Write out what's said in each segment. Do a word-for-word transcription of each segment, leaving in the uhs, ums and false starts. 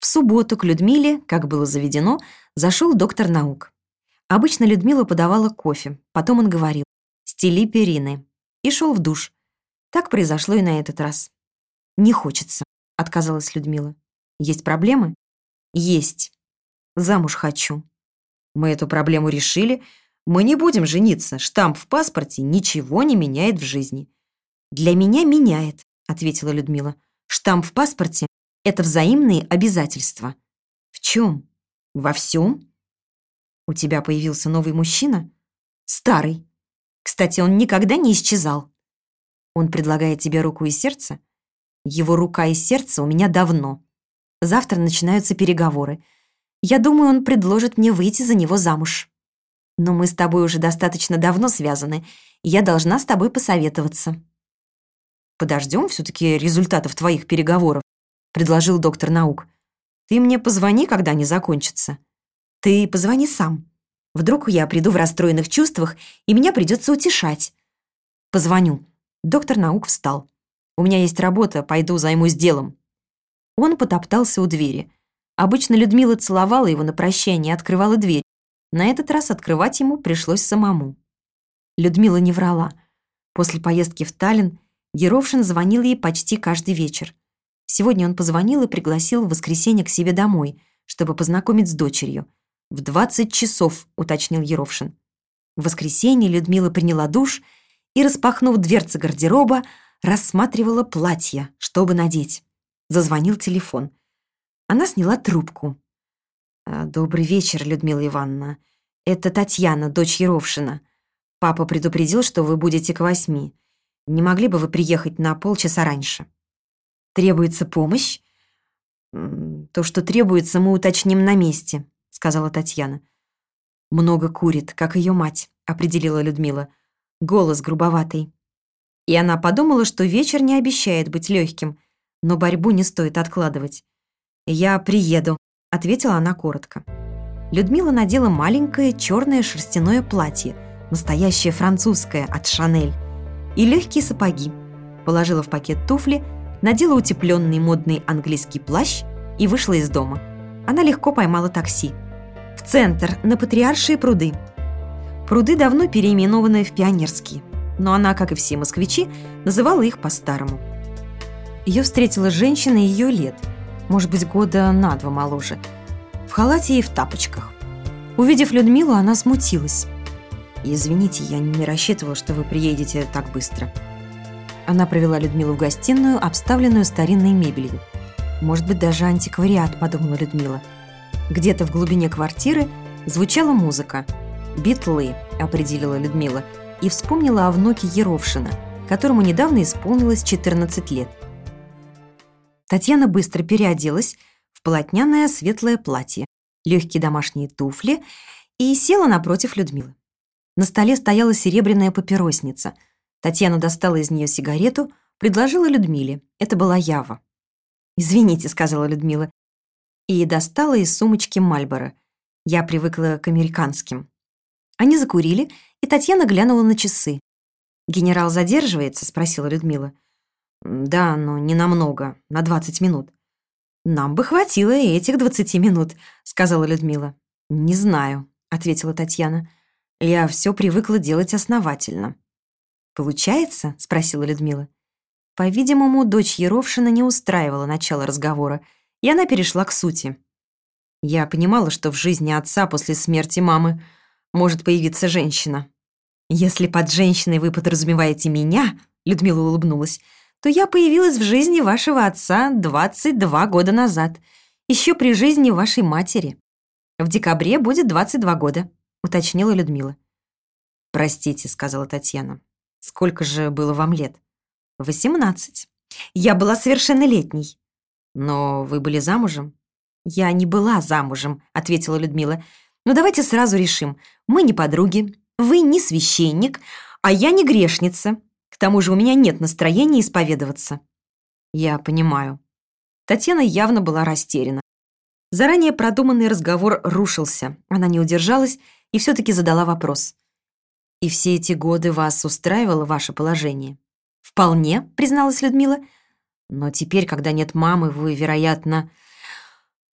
В субботу к Людмиле, как было заведено, зашел доктор наук. Обычно Людмила подавала кофе, потом он говорил «стели перины» и шел в душ. Так произошло и на этот раз. «Не хочется», — отказалась Людмила. «Есть проблемы?» «Есть. Замуж хочу». «Мы эту проблему решили. Мы не будем жениться. Штамп в паспорте ничего не меняет в жизни». «Для меня меняет», — ответила Людмила. «Штамп в паспорте — это взаимные обязательства». «В чем?» «Во всем». «У тебя появился новый мужчина?» «Старый. Кстати, он никогда не исчезал». «Он предлагает тебе руку и сердце?» «Его рука и сердце у меня давно. Завтра начинаются переговоры. Я думаю, он предложит мне выйти за него замуж. Но мы с тобой уже достаточно давно связаны, и я должна с тобой посоветоваться». «Подождем все-таки результатов твоих переговоров», — предложил доктор наук. «Ты мне позвони, когда они закончатся». «Ты позвони сам. Вдруг я приду в расстроенных чувствах, и меня придется утешать». «Позвоню». Доктор наук встал. «У меня есть работа, пойду займусь делом». Он потоптался у двери. Обычно Людмила целовала его на прощание и открывала дверь. На этот раз открывать ему пришлось самому. Людмила не врала. После поездки в Таллин Еровшин звонил ей почти каждый вечер. Сегодня он позвонил и пригласил в воскресенье к себе домой, чтобы познакомить с дочерью. «В двадцать часов», — уточнил Еровшин. В воскресенье Людмила приняла душ и, распахнув дверцы гардероба, рассматривала платье, чтобы надеть. Зазвонил телефон. Она сняла трубку. «Добрый вечер, Людмила Ивановна. Это Татьяна, дочь Еровшина. Папа предупредил, что вы будете к восьми. Не могли бы вы приехать на полчаса раньше?» «Требуется помощь?» «То, что требуется, мы уточним на месте», — сказала Татьяна. «Много курит, как ее мать», — определила Людмила. Голос грубоватый. И она подумала, что вечер не обещает быть легким, но борьбу не стоит откладывать. «Я приеду», — ответила она коротко. Людмила надела маленькое черное шерстяное платье, настоящее французское, от Шанель, и легкие сапоги, положила в пакет туфли, надела утепленный модный английский плащ и вышла из дома. Она легко поймала такси. В центр, на Патриаршие пруды. Пруды давно переименованы в Пионерские, но она, как и все москвичи, называла их по-старому. Ее встретила женщина ее лет, может быть, года на два моложе, в халате и в тапочках. Увидев Людмилу, она смутилась. «Извините, я не рассчитывала, что вы приедете так быстро». Она провела Людмилу в гостиную, обставленную старинной мебелью. «Может быть, даже антиквариат», — подумала Людмила. Где-то в глубине квартиры звучала музыка. «Битлы», — определила Людмила, и вспомнила о внуке Еровшина, которому недавно исполнилось четырнадцать лет. Татьяна быстро переоделась в полотняное светлое платье, легкие домашние туфли и села напротив Людмилы. На столе стояла серебряная папиросница. Татьяна достала из нее сигарету, предложила Людмиле. Это была Ява. «Извините», — сказала Людмила, и достала из сумочки Мальборо. «Я привыкла к американским». Они закурили, и Татьяна глянула на часы. «Генерал задерживается?» — спросила Людмила. «Да, но не намного, на двадцать минут». «Нам бы хватило и этих двадцати минут», — сказала Людмила. «Не знаю», — ответила Татьяна. «Я все привыкла делать основательно». «Получается?» — спросила Людмила. По-видимому, дочь Еровшина не устраивала начало разговора, и она перешла к сути. «Я понимала, что в жизни отца после смерти мамы может появиться женщина». «Если под женщиной вы подразумеваете меня», — Людмила улыбнулась, «то я появилась в жизни вашего отца двадцать два года назад, еще при жизни вашей матери. В декабре будет двадцать два года», — уточнила Людмила. «Простите», — сказала Татьяна. «Сколько же было вам лет?» «Восемнадцать. Я была совершеннолетней». «Но вы были замужем?» «Я не была замужем», — ответила Людмила. «Но давайте сразу решим. Мы не подруги, вы не священник, а я не грешница. К тому же у меня нет настроения исповедоваться». «Я понимаю». Татьяна явно была растеряна. Заранее продуманный разговор рушился. Она не удержалась и все-таки задала вопрос. «И все эти годы вас устраивало ваше положение?» «Вполне», — призналась Людмила. «Но теперь, когда нет мамы, вы, вероятно...»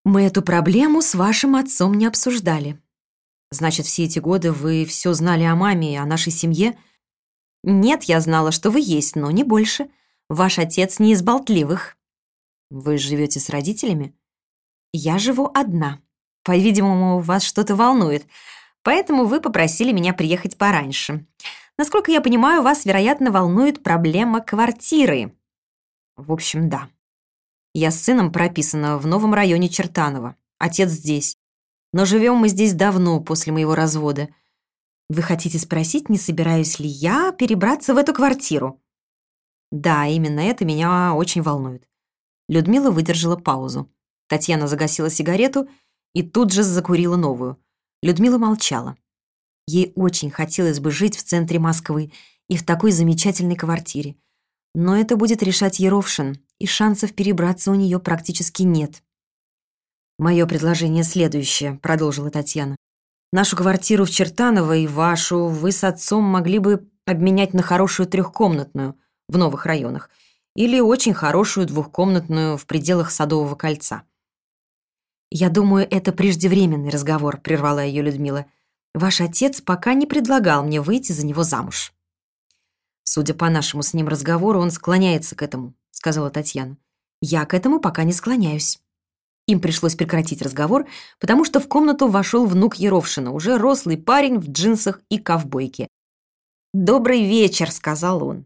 Мы эту проблему с вашим отцом не обсуждали. Значит, все эти годы вы все знали о маме и о нашей семье? Нет, я знала, что вы есть, но не больше. Ваш отец не из болтливых. Вы живете с родителями? Я живу одна. По-видимому, вас что-то волнует, поэтому вы попросили меня приехать пораньше. Насколько я понимаю, вас, вероятно, волнует проблема квартиры. В общем, да. Я с сыном прописана в новом районе Чертаново. Отец здесь. Но живем мы здесь давно, после моего развода. Вы хотите спросить, не собираюсь ли я перебраться в эту квартиру? Да, именно это меня очень волнует. Людмила выдержала паузу. Татьяна загасила сигарету и тут же закурила новую. Людмила молчала. Ей очень хотелось бы жить в центре Москвы и в такой замечательной квартире. Но это будет решать Еровшин, и шансов перебраться у нее практически нет. «Мое предложение следующее», — продолжила Татьяна. «Нашу квартиру в Чертаново и вашу вы с отцом могли бы обменять на хорошую трехкомнатную в новых районах или очень хорошую двухкомнатную в пределах Садового кольца». «Я думаю, это преждевременный разговор», — прервала ее Людмила. «Ваш отец пока не предлагал мне выйти за него замуж». «Судя по нашему с ним разговору, он склоняется к этому», — сказала Татьяна. «Я к этому пока не склоняюсь». Им пришлось прекратить разговор, потому что в комнату вошел внук Еровшина, уже рослый парень в джинсах и ковбойке. «Добрый вечер», — сказал он.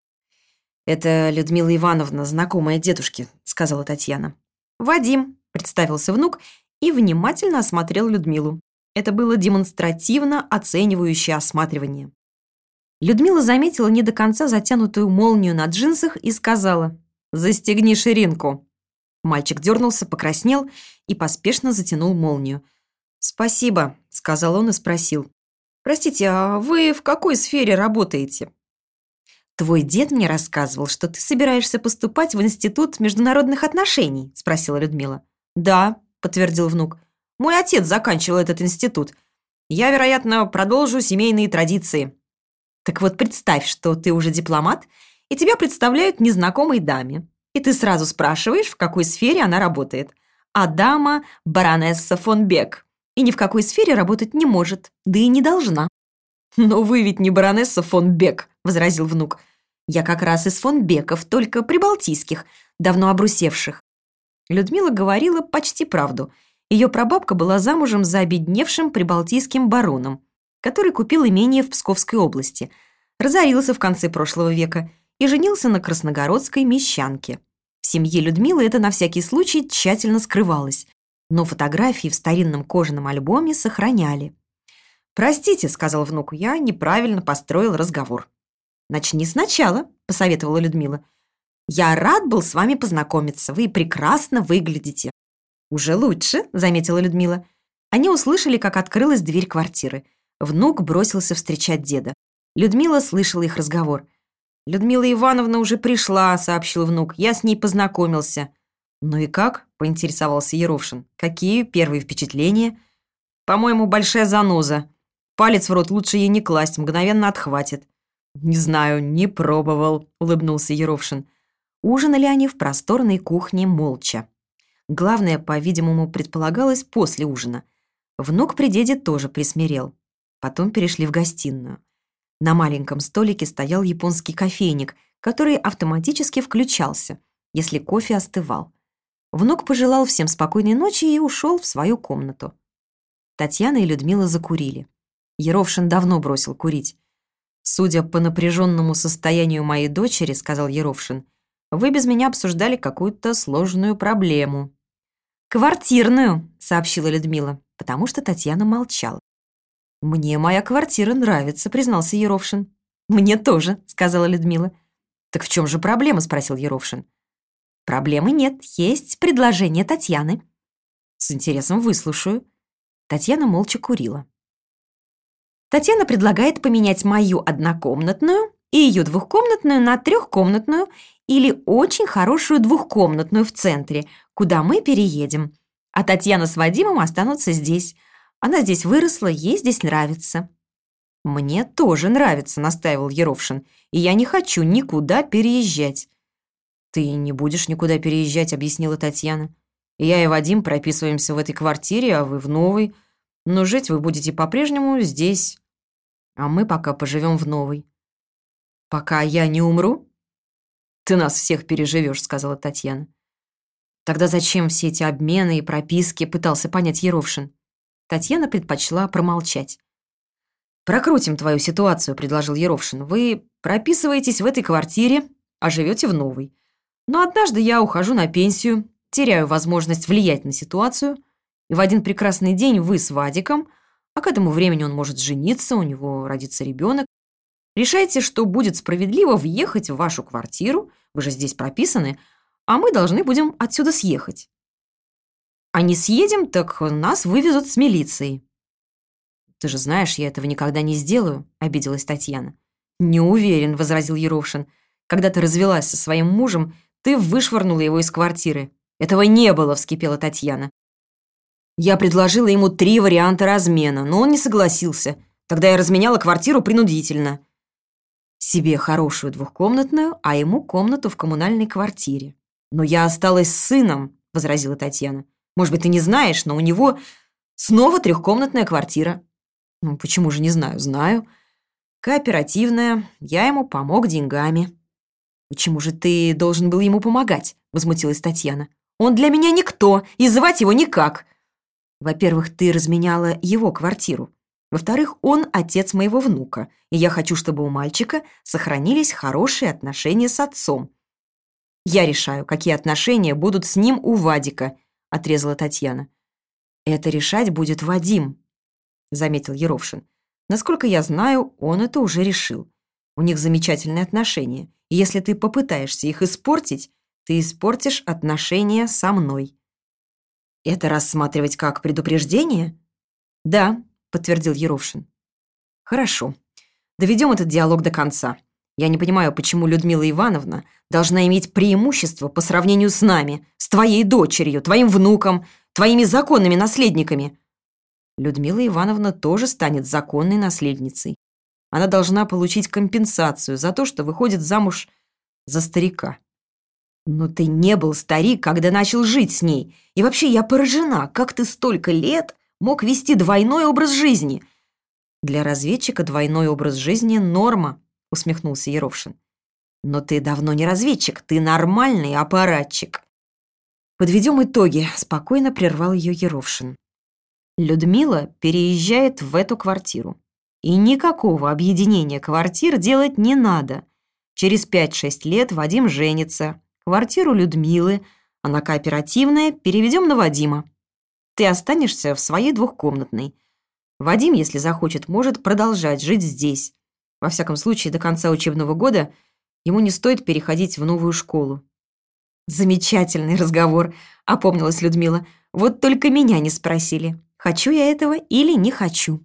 «Это Людмила Ивановна, знакомая дедушки», — сказала Татьяна. «Вадим», — представился внук и внимательно осмотрел Людмилу. Это было демонстративно оценивающее осматривание. Людмила заметила не до конца затянутую молнию на джинсах и сказала: «Застегни ширинку». Мальчик дернулся, покраснел и поспешно затянул молнию. «Спасибо», — сказал он и спросил. «Простите, а вы в какой сфере работаете?» «Твой дед мне рассказывал, что ты собираешься поступать в Институт международных отношений», — спросила Людмила. «Да», — подтвердил внук. «Мой отец заканчивал этот институт. Я, вероятно, продолжу семейные традиции». «Так вот, представь, что ты уже дипломат, и тебя представляют незнакомой даме. И ты сразу спрашиваешь, в какой сфере она работает. А дама – баронесса фон Бек. И ни в какой сфере работать не может, да и не должна». «Но вы ведь не баронесса фон Бек», – возразил внук. «Я как раз из фон Беков, только прибалтийских, давно обрусевших». Людмила говорила почти правду. Ее прабабка была замужем за обедневшим прибалтийским бароном, который купил имение в Псковской области, разорился в конце прошлого века и женился на красногородской мещанке. В семье Людмилы это на всякий случай тщательно скрывалось, но фотографии в старинном кожаном альбоме сохраняли. «Простите», — сказал внук, — «я неправильно построил разговор». «Начни сначала», — посоветовала Людмила. «Я рад был с вами познакомиться, вы прекрасно выглядите». «Уже лучше», — заметила Людмила. Они услышали, как открылась дверь квартиры. Внук бросился встречать деда. Людмила слышала их разговор. «Людмила Ивановна уже пришла», — сообщил внук. «Я с ней познакомился». «Ну и как?» — поинтересовался Еровшин. «Какие первые впечатления?» «По-моему, большая заноза. Палец в рот лучше ей не класть, мгновенно отхватит». «Не знаю, не пробовал», — улыбнулся Еровшин. Ужинали они в просторной кухне молча. Главное, по-видимому, предполагалось после ужина. Внук при деде тоже присмирел. Потом перешли в гостиную. На маленьком столике стоял японский кофейник, который автоматически включался, если кофе остывал. Внук пожелал всем спокойной ночи и ушел в свою комнату. Татьяна и Людмила закурили. Еровшин давно бросил курить. «Судя по напряженному состоянию моей дочери, — сказал Еровшин, — вы без меня обсуждали какую-то сложную проблему». «Квартирную», — сообщила Людмила, потому что Татьяна молчала. «Мне моя квартира нравится», — признался Еровшин. «Мне тоже», — сказала Людмила. «Так в чем же проблема?» — спросил Еровшин. «Проблемы нет, есть предложение Татьяны». «С интересом выслушаю». Татьяна молча курила. «Татьяна предлагает поменять мою однокомнатную и ее двухкомнатную на трехкомнатную или очень хорошую двухкомнатную в центре, куда мы переедем. А Татьяна с Вадимом останутся здесь. Она здесь выросла, ей здесь нравится». «Мне тоже нравится», — настаивал Еровшин, «и я не хочу никуда переезжать». «Ты не будешь никуда переезжать», — объяснила Татьяна. Я и Вадим прописываемся в этой квартире, а вы в новой. Но жить вы будете по-прежнему здесь. А мы пока поживем в новой. Пока я не умру? Ты нас всех переживешь, сказала Татьяна. Тогда зачем все эти обмены и прописки, пытался понять Еровшин. Татьяна предпочла промолчать. «Прокрутим твою ситуацию», — предложил Еровшин. «Вы прописываетесь в этой квартире, а живете в новой. Но однажды я ухожу на пенсию, теряю возможность влиять на ситуацию, и в один прекрасный день вы с Вадиком, а к этому времени он может жениться, у него родится ребенок, решаете, что будет справедливо въехать в вашу квартиру, вы же здесь прописаны, а мы должны будем отсюда съехать. А не съедем, так нас вывезут с милицией». «Ты же знаешь, я этого никогда не сделаю», — обиделась Татьяна. «Не уверен», — возразил Еровшин. «Когда ты развелась со своим мужем, ты вышвырнула его из квартиры». «Этого не было», — вскипела Татьяна. «Я предложила ему три варианта размена, но он не согласился. Тогда я разменяла квартиру принудительно». «Себе хорошую двухкомнатную, а ему комнату в коммунальной квартире». «Но я осталась с сыном», — возразила Татьяна. «Может быть, ты не знаешь, но у него снова трехкомнатная квартира». «Ну, почему же не знаю?» «Знаю. Кооперативная. Я ему помог деньгами». «Почему же ты должен был ему помогать?» — возмутилась Татьяна. «Он для меня никто, и звать его никак». «Во-первых, ты разменяла его квартиру. Во-вторых, он отец моего внука, и я хочу, чтобы у мальчика сохранились хорошие отношения с отцом». «Я решаю, какие отношения будут с ним у Вадика», — отрезала Татьяна. «Это решать будет Вадим», — заметил Еровшин. «Насколько я знаю, он это уже решил. У них замечательные отношения, и если ты попытаешься их испортить, ты испортишь отношения со мной». «Это рассматривать как предупреждение?» «Да», — подтвердил Еровшин. «Хорошо. Доведем этот диалог до конца. Я не понимаю, почему Людмила Ивановна должна иметь преимущество по сравнению с нами, с твоей дочерью, твоим внуком, твоими законными наследниками». Людмила Ивановна тоже станет законной наследницей. Она должна получить компенсацию за то, что выходит замуж за старика. «Но ты не был старик, когда начал жить с ней. И вообще я поражена, как ты столько лет мог вести двойной образ жизни». «Для разведчика двойной образ жизни – норма», – усмехнулся Еровшин. «Но ты давно не разведчик, ты нормальный аппаратчик». «Подведем итоги», – спокойно прервал ее Еровшин. «Людмила переезжает в эту квартиру. И никакого объединения квартир делать не надо. Через пять-шесть лет Вадим женится. Квартиру Людмилы, она кооперативная, переведем на Вадима. Ты останешься в своей двухкомнатной. Вадим, если захочет, может продолжать жить здесь. Во всяком случае, до конца учебного года ему не стоит переходить в новую школу». «Замечательный разговор», — опомнилась Людмила. «Вот только меня не спросили, хочу я этого или не хочу».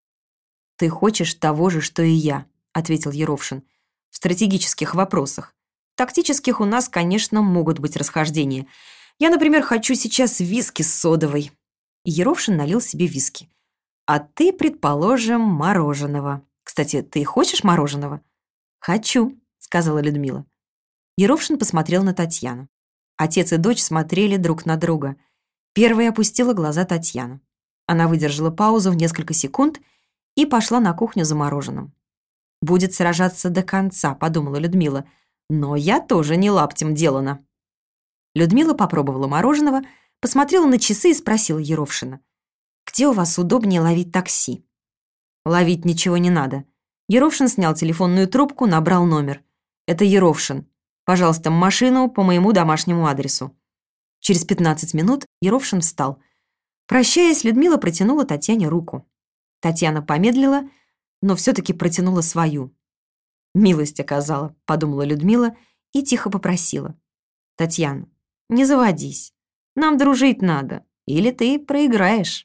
«Ты хочешь того же, что и я», — ответил Еровшин. «В стратегических вопросах. Тактических у нас, конечно, могут быть расхождения. Я, например, хочу сейчас виски с содовой». И Еровшин налил себе виски. «А ты, предположим, мороженого. Кстати, ты хочешь мороженого?» «Хочу», — сказала Людмила. Еровшин посмотрел на Татьяну. Отец и дочь смотрели друг на друга. Первой опустила глаза Татьяна. Она выдержала паузу в несколько секунд и пошла на кухню за мороженым. «Будет сражаться до конца», — подумала Людмила. «Но я тоже не лаптем делана». Людмила попробовала мороженого, посмотрела на часы и спросила Еровшина. «Где у вас удобнее ловить такси?» «Ловить ничего не надо». Еровшин снял телефонную трубку, набрал номер. «Это Еровшин. Пожалуйста, машину по моему домашнему адресу». Через пятнадцать минут Еровшин встал. Прощаясь, Людмила протянула Татьяне руку. Татьяна помедлила, но все-таки протянула свою. «Милость оказала», — подумала Людмила и тихо попросила. «Татьяна, не заводись. Нам дружить надо, или ты проиграешь».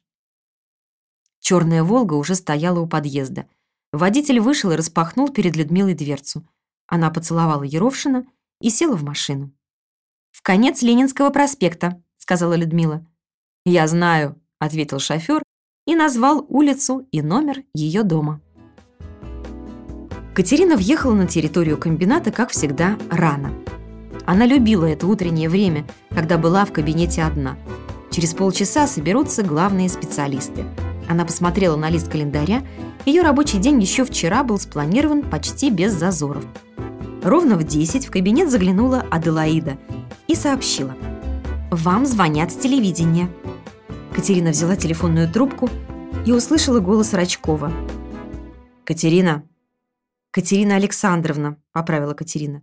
Черная «Волга» уже стояла у подъезда. Водитель вышел и распахнул перед Людмилой дверцу. Она поцеловала Еровшина и села в машину. «В конец Ленинского проспекта», — сказала Людмила. «Я знаю», — ответил шофер и назвал улицу и номер ее дома. Катерина въехала на территорию комбината, как всегда, рано. Она любила это утреннее время, когда была в кабинете одна. Через полчаса соберутся главные специалисты. Она посмотрела на лист календаря. Ее рабочий день еще вчера был спланирован почти без зазоров. Ровно в десять в кабинет заглянула Аделаида и сообщила: «Вам звонят с телевидения». Катерина взяла телефонную трубку и услышала голос Рачкова. «Катерина». «Катерина Александровна», — поправила Катерина.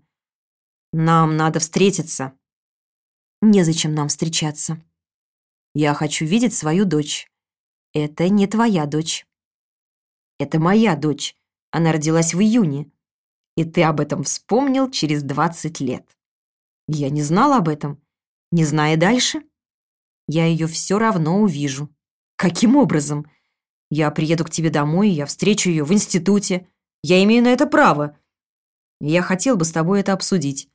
«Нам надо встретиться». «Незачем нам встречаться». «Я хочу видеть свою дочь». «Это не твоя дочь». «Это моя дочь. Она родилась в июне. И ты об этом вспомнил через двадцать лет». «Я не знал об этом. Не зная дальше, я ее все равно увижу». «Каким образом?» «Я приеду к тебе домой, я встречу ее в институте. Я имею на это право. Я хотел бы с тобой это обсудить».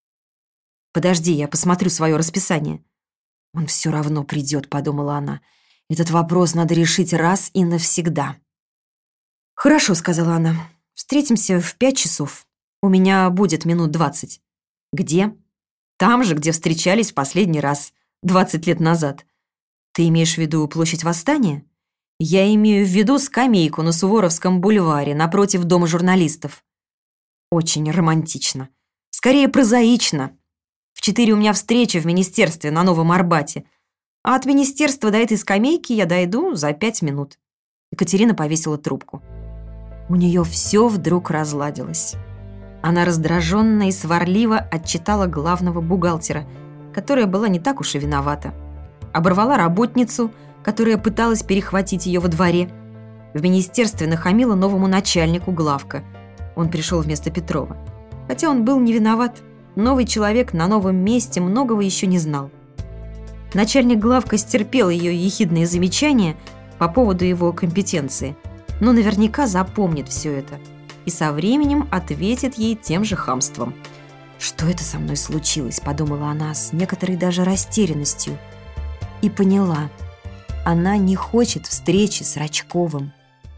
«Подожди, я посмотрю свое расписание». «Он все равно придет», — подумала она. «Этот вопрос надо решить раз и навсегда». «Хорошо», — сказала она. «Встретимся в пять часов. У меня будет минут двадцать». «Где?» «Там же, где встречались в последний раз, двадцать лет назад». «Ты имеешь в виду площадь Восстания?» «Я имею в виду скамейку на Суворовском бульваре напротив дома журналистов». «Очень романтично. Скорее, прозаично. В четыре у меня встреча в министерстве на Новом Арбате. А от министерства до этой скамейки я дойду за пять минут». Екатерина повесила трубку. У нее все вдруг разладилось. Она раздраженно и сварливо отчитала главного бухгалтера, которая была не так уж и виновата. Оборвала работницу, которая пыталась перехватить ее во дворе. В министерстве нахамила новому начальнику главка. Он пришел вместо Петрова. Хотя он был не виноват. Новый человек на новом месте многого еще не знал. Начальник главка стерпел ее ехидные замечания по поводу его компетенции, но наверняка запомнит все это и со временем ответит ей тем же хамством. «Что это со мной случилось?» – подумала она с некоторой даже растерянностью. И поняла, она не хочет встречи с Рачковым.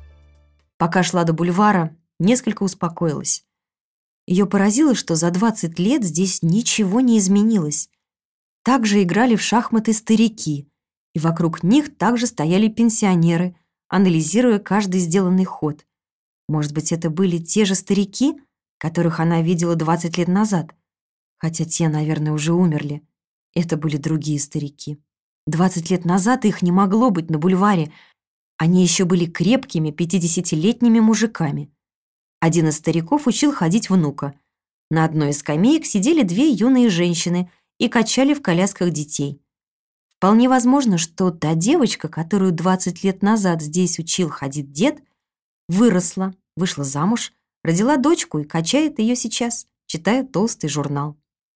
Пока шла до бульвара, несколько успокоилась. Ее поразило, что за двадцать лет здесь ничего не изменилось. Так же играли в шахматы старики, и вокруг них также стояли пенсионеры, анализируя каждый сделанный ход. Может быть, это были те же старики, которых она видела двадцать лет назад? Хотя те, наверное, уже умерли. Это были другие старики. двадцать лет назад их не могло быть на бульваре. Они еще были крепкими пятидесятилетними мужиками. Один из стариков учил ходить внука. На одной из скамеек сидели две юные женщины и качали в колясках детей. Вполне возможно, что та девочка, которую двадцать лет назад здесь учил ходить дед, выросла, вышла замуж, родила дочку и качает ее сейчас, читая толстый журнал.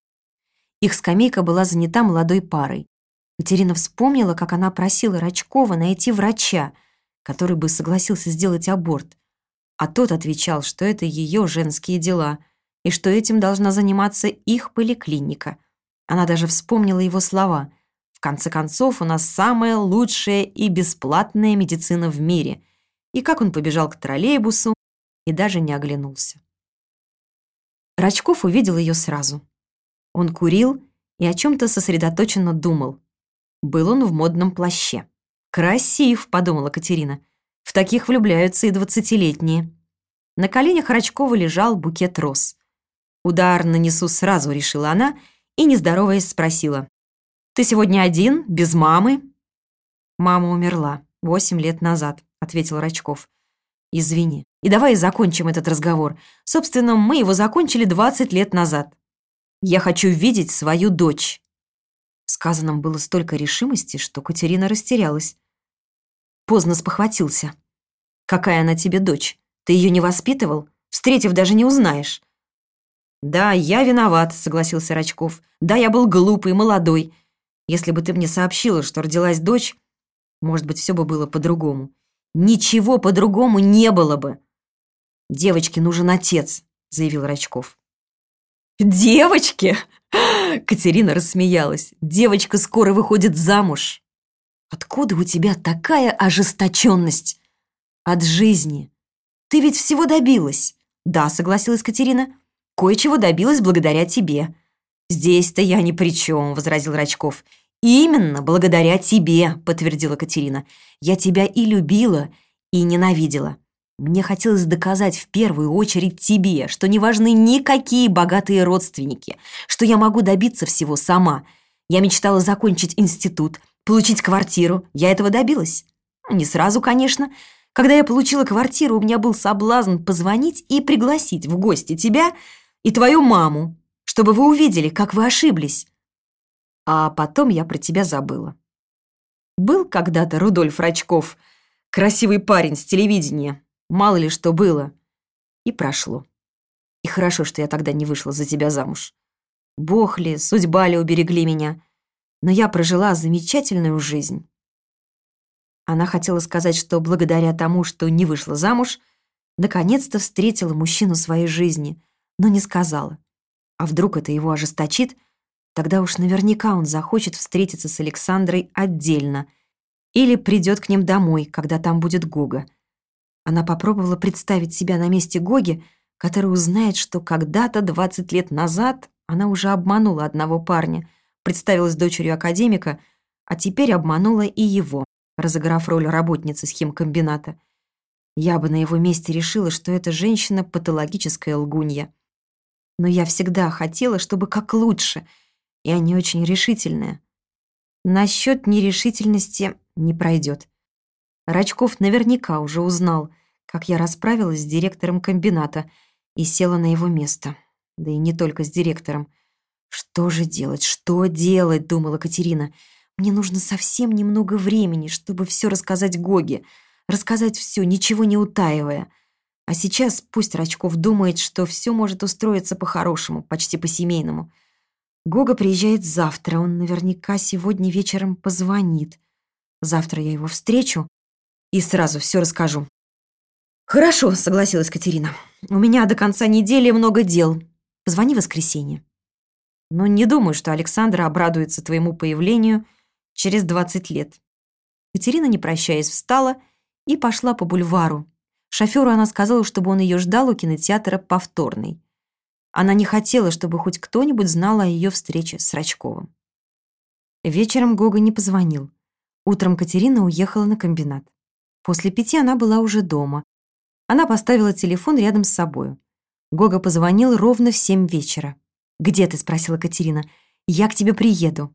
Их скамейка была занята молодой парой. Катерина вспомнила, как она просила Рачкова найти врача, который бы согласился сделать аборт. А тот отвечал, что это ее женские дела, и что этим должна заниматься их поликлиника. Она даже вспомнила его слова: «В конце концов, у нас самая лучшая и бесплатная медицина в мире». И как он побежал к троллейбусу и даже не оглянулся. Рачков увидел ее сразу. Он курил и о чем-то сосредоточенно думал. Был он в модном плаще. «Красив», — подумала Катерина. «В таких влюбляются и двадцатилетние». На коленях Рачкова лежал букет роз. «Удар нанесу сразу», — решила она, и, не здороваясь, спросила: «Ты сегодня один, без мамы?» «Мама умерла восемь лет назад», — ответил Рачков. «Извини. И давай закончим этот разговор. Собственно, мы его закончили двадцать лет назад. Я хочу видеть свою дочь». В сказанном было столько решимости, что Катерина растерялась. Поздно спохватился. «Какая она тебе дочь? Ты ее не воспитывал? Встретив, даже не узнаешь». «Да, я виноват», — согласился Рачков. «Да, я был глупый, молодой. Если бы ты мне сообщила, что родилась дочь, может быть, все бы было по-другому». «Ничего по-другому не было бы». «Девочке нужен отец», — заявил Рачков. «Девочке?» Катерина рассмеялась. «Девочка скоро выходит замуж». «Откуда у тебя такая ожесточенность?» «От жизни. Ты ведь всего добилась». «Да», — согласилась Катерина. «Кое-чего добилась благодаря тебе. «Здесь-то я ни при чем», — возразил Рачков. «Именно благодаря тебе», — подтвердила Катерина. «Я тебя и любила, и ненавидела. Мне хотелось доказать в первую очередь тебе, что не важны никакие богатые родственники, что я могу добиться всего сама. Я мечтала закончить институт, получить квартиру. Я этого добилась. Не сразу, конечно. Когда я получила квартиру, у меня был соблазн позвонить и пригласить в гости тебя и твою маму, чтобы вы увидели, как вы ошиблись. А потом я про тебя забыла. Был когда-то Рудольф Рачков, красивый парень с телевидения. Мало ли что было. И прошло. И хорошо, что я тогда не вышла за тебя замуж. Бог ли, судьба ли уберегли меня. Но я прожила замечательную жизнь». Она хотела сказать, что благодаря тому, что не вышла замуж, наконец-то встретила мужчину своей жизни, но не сказала. А вдруг это его ожесточит? Тогда уж наверняка он захочет встретиться с Александрой отдельно или придет к ним домой, когда там будет Гога. Она попробовала представить себя на месте Гоги, который узнает, что когда-то, двадцать лет назад, она уже обманула одного парня, представилась дочерью академика, а теперь обманула и его, разыграв роль работницы с химкомбината. Я бы на его месте решила, что эта женщина патологическая лгунья. Но я всегда хотела, чтобы как лучше, и они очень решительные. Насчет нерешительности не пройдет. Рачков наверняка уже узнал, как я расправилась с директором комбината и села на его место. Да и не только с директором. «Что же делать, что делать?» — думала Катерина. «Мне нужно совсем немного времени, чтобы все рассказать Гоге. Рассказать все, ничего не утаивая. А сейчас пусть Рачков думает, что все может устроиться по-хорошему, почти по-семейному. Гога приезжает завтра, он наверняка сегодня вечером позвонит. Завтра я его встречу и сразу все расскажу». «Хорошо», — согласилась Катерина. «У меня до конца недели много дел. Позвони в воскресенье». «Но не думаю, что Александра обрадуется твоему появлению через двадцать лет». Катерина, не прощаясь, встала и пошла по бульвару. Шоферу она сказала, чтобы он ее ждал у кинотеатра «Повторный». Она не хотела, чтобы хоть кто-нибудь знал о ее встрече с Рачковым. Вечером Гога не позвонил. Утром Катерина уехала на комбинат. После пяти она была уже дома. Она поставила телефон рядом с собою. Гога позвонил ровно в семь вечера. «Где ты?» — спросила Катерина. «Я к тебе приеду».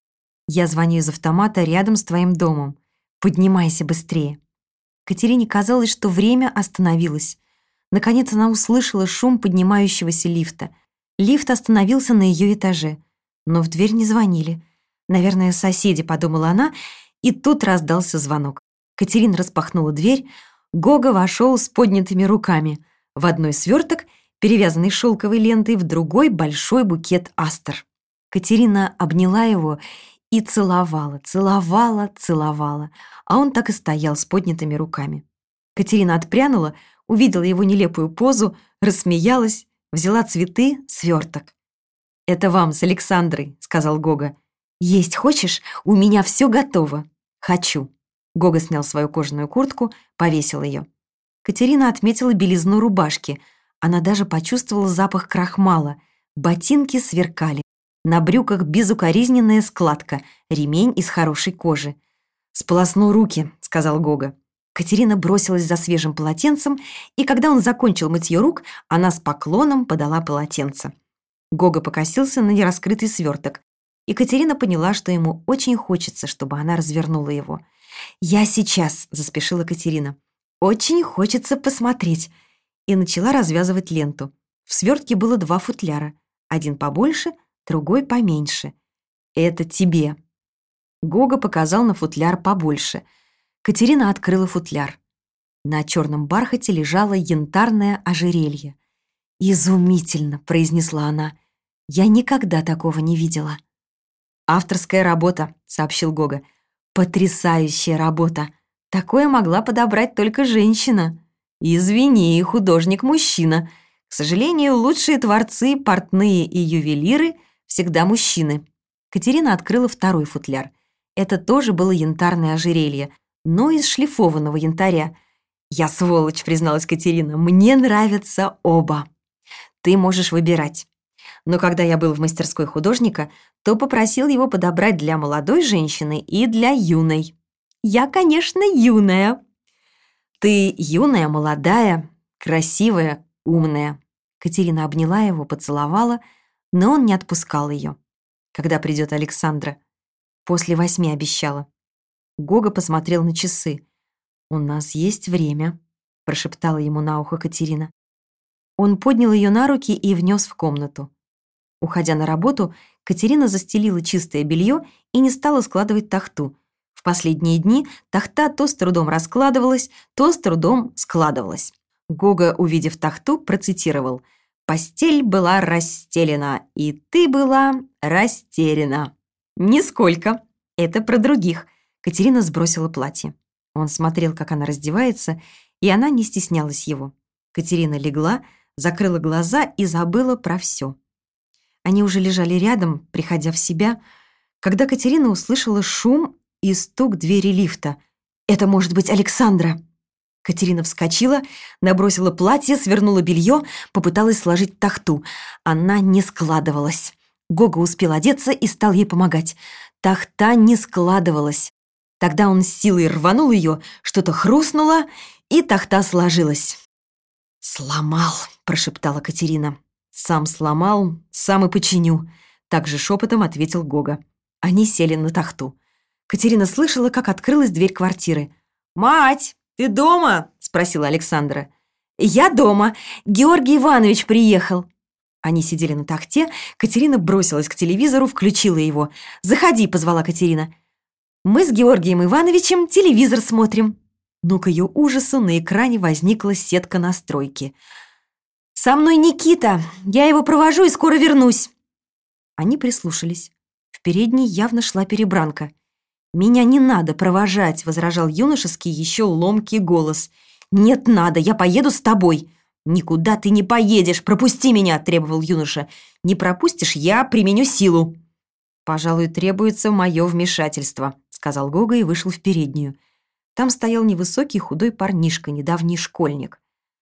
«Я звоню из автомата рядом с твоим домом. Поднимайся быстрее». Катерине казалось, что время остановилось. Наконец она услышала шум поднимающегося лифта. Лифт остановился на ее этаже. Но в дверь не звонили. «Наверное, соседи», — подумала она, и тут раздался звонок. Катерина распахнула дверь. Гога вошел с поднятыми руками. В одной сверток, перевязанный шелковой лентой, в другой большой букет астр. Катерина обняла его и целовала, целовала, целовала, а он так и стоял с поднятыми руками. Катерина отпрянула, увидела его нелепую позу, рассмеялась, взяла цветы, сверток. «Это вам с Александрой», — сказал Гога. «Есть хочешь? У меня все готово». «Хочу». Гога снял свою кожаную куртку, повесил ее. Катерина отметила белизну рубашки. Она даже почувствовала запах крахмала. Ботинки сверкали. На брюках безукоризненная складка, ремень из хорошей кожи. «Сполосну руки», — сказал Гога. Катерина бросилась за свежим полотенцем, и когда он закончил мытье рук, она с поклоном подала полотенце. Гога покосился на нераскрытый сверток, и Катерина поняла, что ему очень хочется, чтобы она развернула его. «Я сейчас», — заспешила Катерина. «Очень хочется посмотреть». И начала развязывать ленту. В свертке было два футляра. Один побольше, другой поменьше. «Это тебе». Гога показал на футляр побольше. Катерина открыла футляр. На черном бархате лежало янтарное ожерелье. «Изумительно», — произнесла она. «Я никогда такого не видела». «Авторская работа», — сообщил Гога. «Потрясающая работа. Такое могла подобрать только женщина. Извини, художник-мужчина. К сожалению, лучшие творцы, портные и ювелиры всегда мужчины». Катерина открыла второй футляр. Это тоже было янтарное ожерелье, но из шлифованного янтаря. «Я сволочь», — призналась Катерина. «Мне нравятся оба. Ты можешь выбирать. Но когда я был в мастерской художника, то попросил его подобрать для молодой женщины и для юной. Я, конечно, юная. Ты юная, молодая, красивая, умная. Катерина обняла его, поцеловала, но он не отпускал ее. Когда придет Александра? После восьми обещала. Гога посмотрел на часы. «У нас есть время», — прошептала ему на ухо Катерина. Он поднял ее на руки и внес в комнату. Уходя на работу, Катерина застелила чистое белье и не стала складывать тахту. В последние дни тахта то с трудом раскладывалась, то с трудом складывалась. Гога, увидев тахту, процитировал: «Постель была расстелена, и ты была растеряна». «Нисколько. Это про других». Катерина сбросила платье. Он смотрел, как она раздевается, и она не стеснялась его. Катерина легла, закрыла глаза и забыла про все. Они уже лежали рядом, приходя в себя, когда Катерина услышала шум и стук двери лифта. «Это может быть Александра!» Катерина вскочила, набросила платье, свернула белье, попыталась сложить тахту. Она не складывалась. Гога успел одеться и стал ей помогать. Тахта не складывалась. Тогда он с силой рванул ее, что-то хрустнуло, и тахта сложилась. «Сломал», — прошептала Катерина. «Сам сломал, сам и починю», — также шепотом ответил Гога. Они сели на тахту. Катерина слышала, как открылась дверь квартиры. «Мать, ты дома?» — спросила Александра. «Я дома. Георгий Иванович приехал». Они сидели на тахте. Катерина бросилась к телевизору, включила его. «Заходи», — позвала Катерина. «Мы с Георгием Ивановичем телевизор смотрим». Но к ее ужасу на экране возникла сетка настройки. «Со мной Никита. Я его провожу и скоро вернусь». Они прислушались. В передней явно шла перебранка. «Меня не надо провожать», — возражал юношеский, еще ломкий голос. «Нет, надо, я поеду с тобой». «Никуда ты не поедешь, пропусти меня», — требовал юноша. «Не пропустишь, я применю силу». «Пожалуй, требуется мое вмешательство», — сказал Гога и вышел в переднюю. Там стоял невысокий худой парнишка, недавний школьник.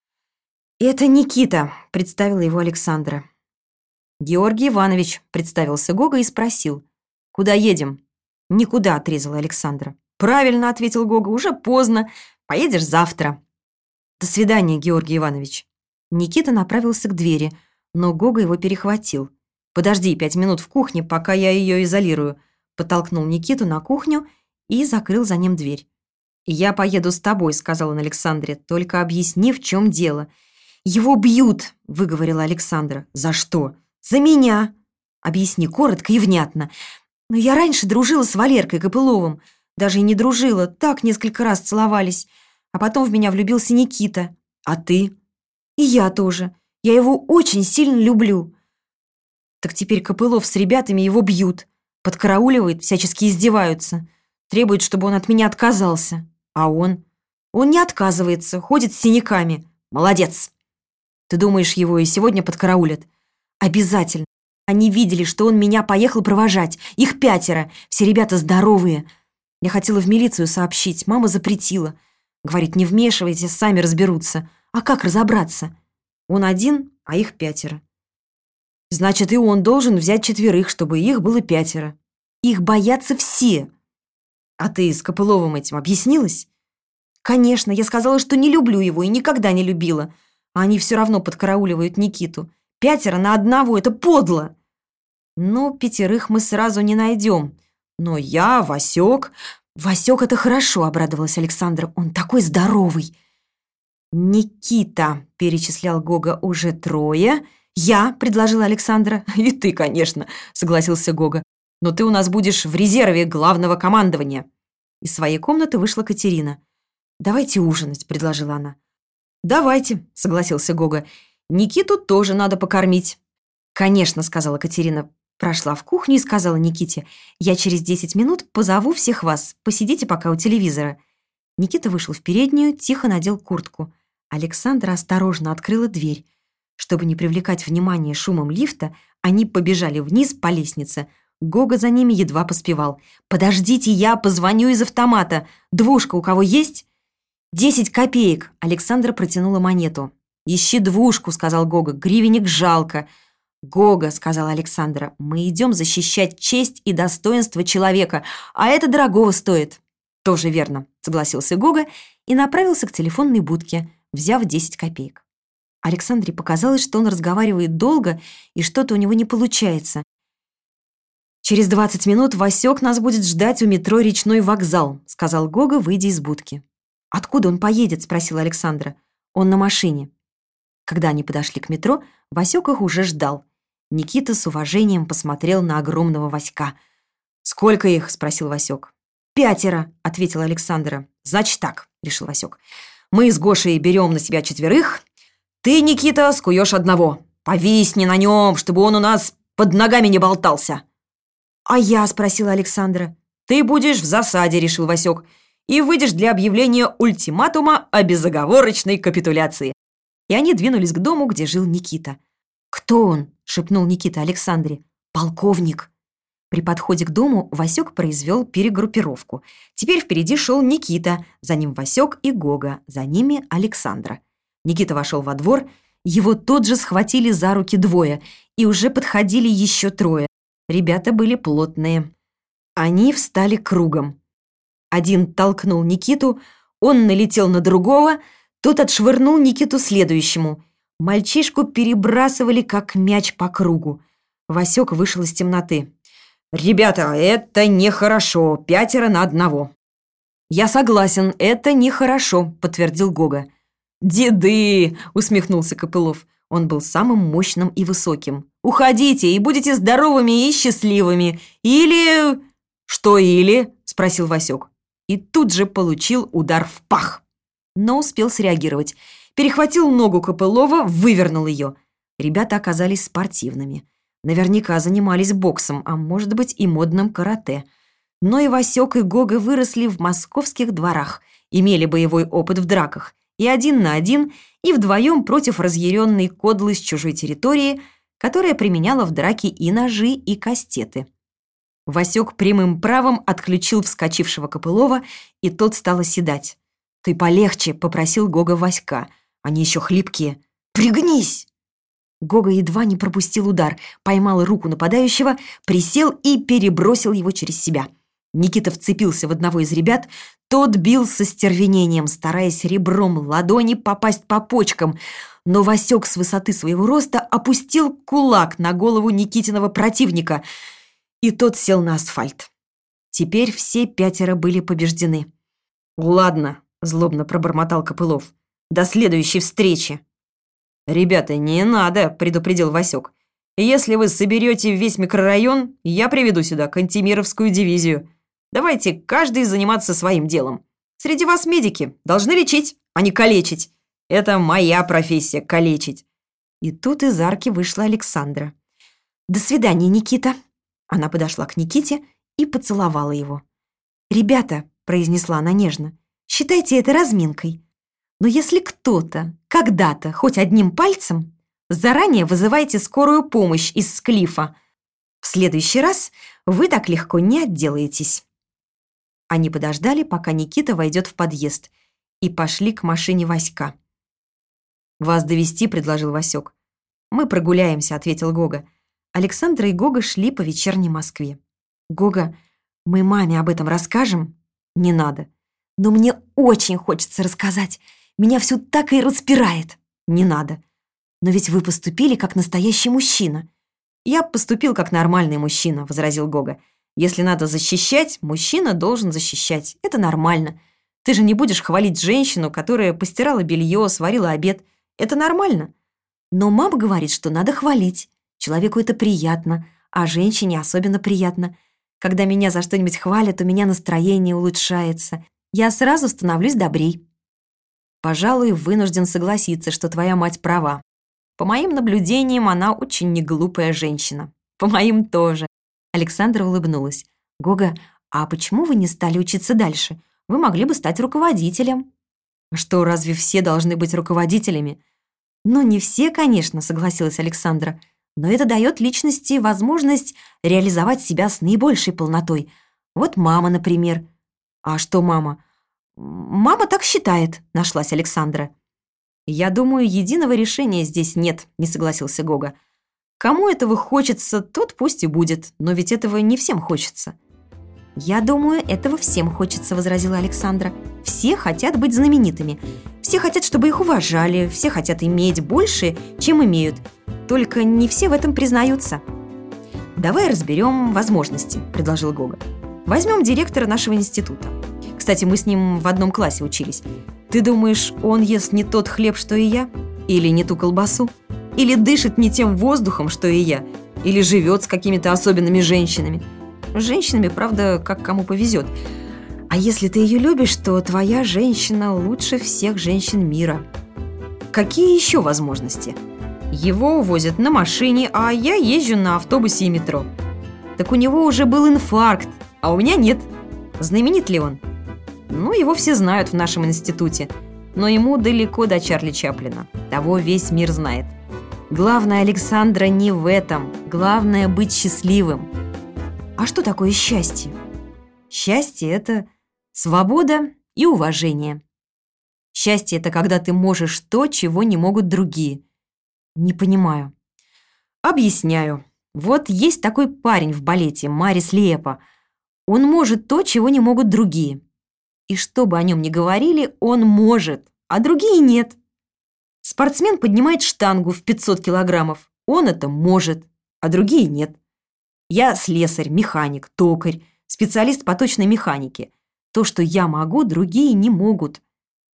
«Это Никита», — представила его Александра. «Георгий Иванович», — представился Гога и спросил. «Куда едем?» «Никуда», — отрезала Александра. «Правильно», — ответил Гога, — «уже поздно. Поедешь завтра». «До свидания, Георгий Иванович». Никита направился к двери, но Гога его перехватил. «Подожди пять минут в кухне, пока я ее изолирую», — подтолкнул Никиту на кухню и закрыл за ним дверь. «Я поеду с тобой», — сказал он Александре, — «только объясни, в чем дело». «Его бьют», — выговорила Александра. «За что?» «За меня». «Объясни коротко и внятно». «Но я раньше дружила с Валеркой Копыловым. Даже и не дружила, так несколько раз целовались. А потом в меня влюбился Никита. А ты?» «И я тоже. Я его очень сильно люблю». «Так теперь Копылов с ребятами его бьют. Подкарауливает, всячески издеваются. Требует, чтобы он от меня отказался. А он? Он не отказывается, ходит с синяками. Молодец. Ты думаешь, его и сегодня подкараулят?» «Обязательно. Они видели, что он меня поехал провожать. Их пятеро. Все ребята здоровые. Я хотела в милицию сообщить. Мама запретила. Говорит, не вмешивайтесь, сами разберутся. А как разобраться? Он один, а их пятеро. Значит, и он должен взять четверых, чтобы их было пятеро. Их боятся все. А ты с Копыловым этим объяснилась?» «Конечно, я сказала, что не люблю его и никогда не любила. А они все равно подкарауливают Никиту. Пятеро на одного — это подло». «Ну, пятерых мы сразу не найдем. Но я, Васек...» «Васек — это хорошо», — обрадовалась Александра. «Он такой здоровый». «Никита», — перечислял Гога, — «уже трое». «Я», — предложила Александра. «И ты, конечно», — согласился Гога. «Но ты у нас будешь в резерве главного командования». Из своей комнаты вышла Катерина. «Давайте ужинать», — предложила она. «Давайте», — согласился Гога. «Никиту тоже надо покормить». «Конечно», — сказала Катерина. Прошла в кухню и сказала Никите: «Я через десять минут позову всех вас. Посидите пока у телевизора». Никита вышел в переднюю, тихо надел куртку. Александра осторожно открыла дверь. Чтобы не привлекать внимание шумом лифта, они побежали вниз по лестнице. Гога за ними едва поспевал. «Подождите, я позвоню из автомата. Двушка у кого есть?» «Десять копеек». Александра протянула монету. «Ищи двушку», — сказал Гога. «Гривенник жалко». «Гога», — сказала Александра, — «мы идем защищать честь и достоинство человека, а это дорогого стоит». «Тоже верно», — согласился Гога и направился к телефонной будке, взяв десять копеек. Александре показалось, что он разговаривает долго, и что-то у него не получается. «Через двадцать минут Васек нас будет ждать у метро «Речной вокзал», — сказал Гога, выйдя из будки. «Откуда он поедет?» — спросила Александра. «Он на машине». Когда они подошли к метро, Васек их уже ждал. Никита с уважением посмотрел на огромного Васька. «Сколько их?» — спросил Васек. «Пятеро», — ответила Александра. «Значит так», — решил Васек. «Мы с Гошей берем на себя четверых. Ты, Никита, скуешь одного. Повисни на нем, чтобы он у нас под ногами не болтался». «А я?» — спросила Александра. «Ты будешь в засаде», — решил Васек, «и выйдешь для объявления ультиматума о безоговорочной капитуляции». И они двинулись к дому, где жил Никита. «Кто он?» — шепнул Никита Александре. «Полковник». При подходе к дому Васек произвел перегруппировку. Теперь впереди шел Никита, за ним Васек и Гога, за ними Александра. Никита вошел во двор, его тут же схватили за руки двое, и уже подходили еще трое. Ребята были плотные. Они встали кругом. Один толкнул Никиту, он налетел на другого, тот отшвырнул Никиту следующему. Мальчишку перебрасывали, как мяч, по кругу. Васек вышел из темноты. «Ребята, это нехорошо, пятеро на одного». «Я согласен, это нехорошо», — подтвердил Гога. «Деды!» — усмехнулся Копылов. Он был самым мощным и высоким. «Уходите и будете здоровыми и счастливыми. Или...» «Что или?» — спросил Васек. И тут же получил удар в пах. Но успел среагировать. Перехватил ногу Копылова, вывернул ее. Ребята оказались спортивными. Наверняка занимались боксом, а может быть и модным карате. Но и Васек, и Гога выросли в московских дворах, имели боевой опыт в драках. И один на один, и вдвоем против разъяренной кодлы с чужой территории, которая применяла в драке и ножи, и кастеты. Васек прямым правом отключил вскочившего Копылова, и тот стал оседать. «Ты полегче», — попросил Гога Васька. «Они еще хлипкие». «Пригнись!» Гога едва не пропустил удар, поймал руку нападающего, присел и перебросил его через себя. Никита вцепился в одного из ребят, тот бил со стервенением, стараясь ребром ладони попасть по почкам, но Васек с высоты своего роста опустил кулак на голову Никитиного противника, и тот сел на асфальт. Теперь все пятеро были побеждены. «Ладно», — злобно пробормотал Копылов, — «до следующей встречи». «Ребята, не надо», — предупредил Васек. «Если вы соберете весь микрорайон, я приведу сюда Кантемировскую дивизию. Давайте каждый заниматься своим делом. Среди вас медики, должны лечить, а не калечить. Это моя профессия — калечить». И тут из арки вышла Александра. «До свидания, Никита». Она подошла к Никите и поцеловала его. «Ребята», — произнесла она нежно, — «считайте это разминкой. Но если кто-то, когда-то, хоть одним пальцем, заранее вызывайте скорую помощь из Склифа. В следующий раз вы так легко не отделаетесь». Они подождали, пока Никита войдет в подъезд, и пошли к машине Васька. «Вас довезти?» — предложил Васек. «Мы прогуляемся», — ответил Гога. Александра и Гога шли по вечерней Москве. «Гога, мы маме об этом расскажем?» «Не надо». «Но мне очень хочется рассказать. Меня все так и распирает». «Не надо». «Но ведь вы поступили как настоящий мужчина». «Я поступил как нормальный мужчина», — возразил Гога. «Если надо защищать, мужчина должен защищать. Это нормально. Ты же не будешь хвалить женщину, которая постирала белье, сварила обед. Это нормально». «Но мама говорит, что надо хвалить. Человеку это приятно, а женщине особенно приятно. Когда меня за что-нибудь хвалят, у меня настроение улучшается. Я сразу становлюсь добрей». «Пожалуй, вынужден согласиться, что твоя мать права. По моим наблюдениям, она очень неглупая женщина. По моим тоже». Александра улыбнулась. «Гога, а почему вы не стали учиться дальше? Вы могли бы стать руководителем». «Что, разве все должны быть руководителями?» «Ну, не все, конечно», — согласилась Александра. «Но это дает личности возможность реализовать себя с наибольшей полнотой. Вот мама, например». «А что мама?» «Мама так считает», — нашлась Александра. «Я думаю, единого решения здесь нет», — не согласился Гога. Кому этого хочется, тот пусть и будет, но ведь этого не всем хочется». «Я думаю, этого всем хочется», — возразила Александра. «Все хотят быть знаменитыми. Все хотят, чтобы их уважали. Все хотят иметь больше, чем имеют. Только не все в этом признаются». «Давай разберем возможности», — предложил Гога. «Возьмем директора нашего института. Кстати, мы с ним в одном классе учились. Ты думаешь, он ест не тот хлеб, что и я? Или не ту колбасу? Или дышит не тем воздухом, что и я? Или живет с какими-то особенными женщинами? С женщинами, правда, как кому повезет. А если ты ее любишь, то твоя женщина лучше всех женщин мира. Какие еще возможности? Его увозят на машине, а я езжу на автобусе и метро. Так у него уже был инфаркт, а у меня нет. Знаменит ли он? Ну, его все знают в нашем институте, но ему далеко до Чарли Чаплина. Того весь мир знает. Главное, Александра, не в этом. Главное — быть счастливым». «А что такое счастье?» «Счастье — это свобода и уважение. Счастье — это когда ты можешь то, чего не могут другие». «Не понимаю». «Объясняю. Вот есть такой парень в балете, Марис Лиепа. Он может то, чего не могут другие. И что бы о нем ни говорили, он может, а другие нет. Спортсмен поднимает штангу в пятьсот килограммов. Он это может, а другие нет. Я слесарь, механик, токарь, специалист по точной механике. То, что я могу, другие не могут.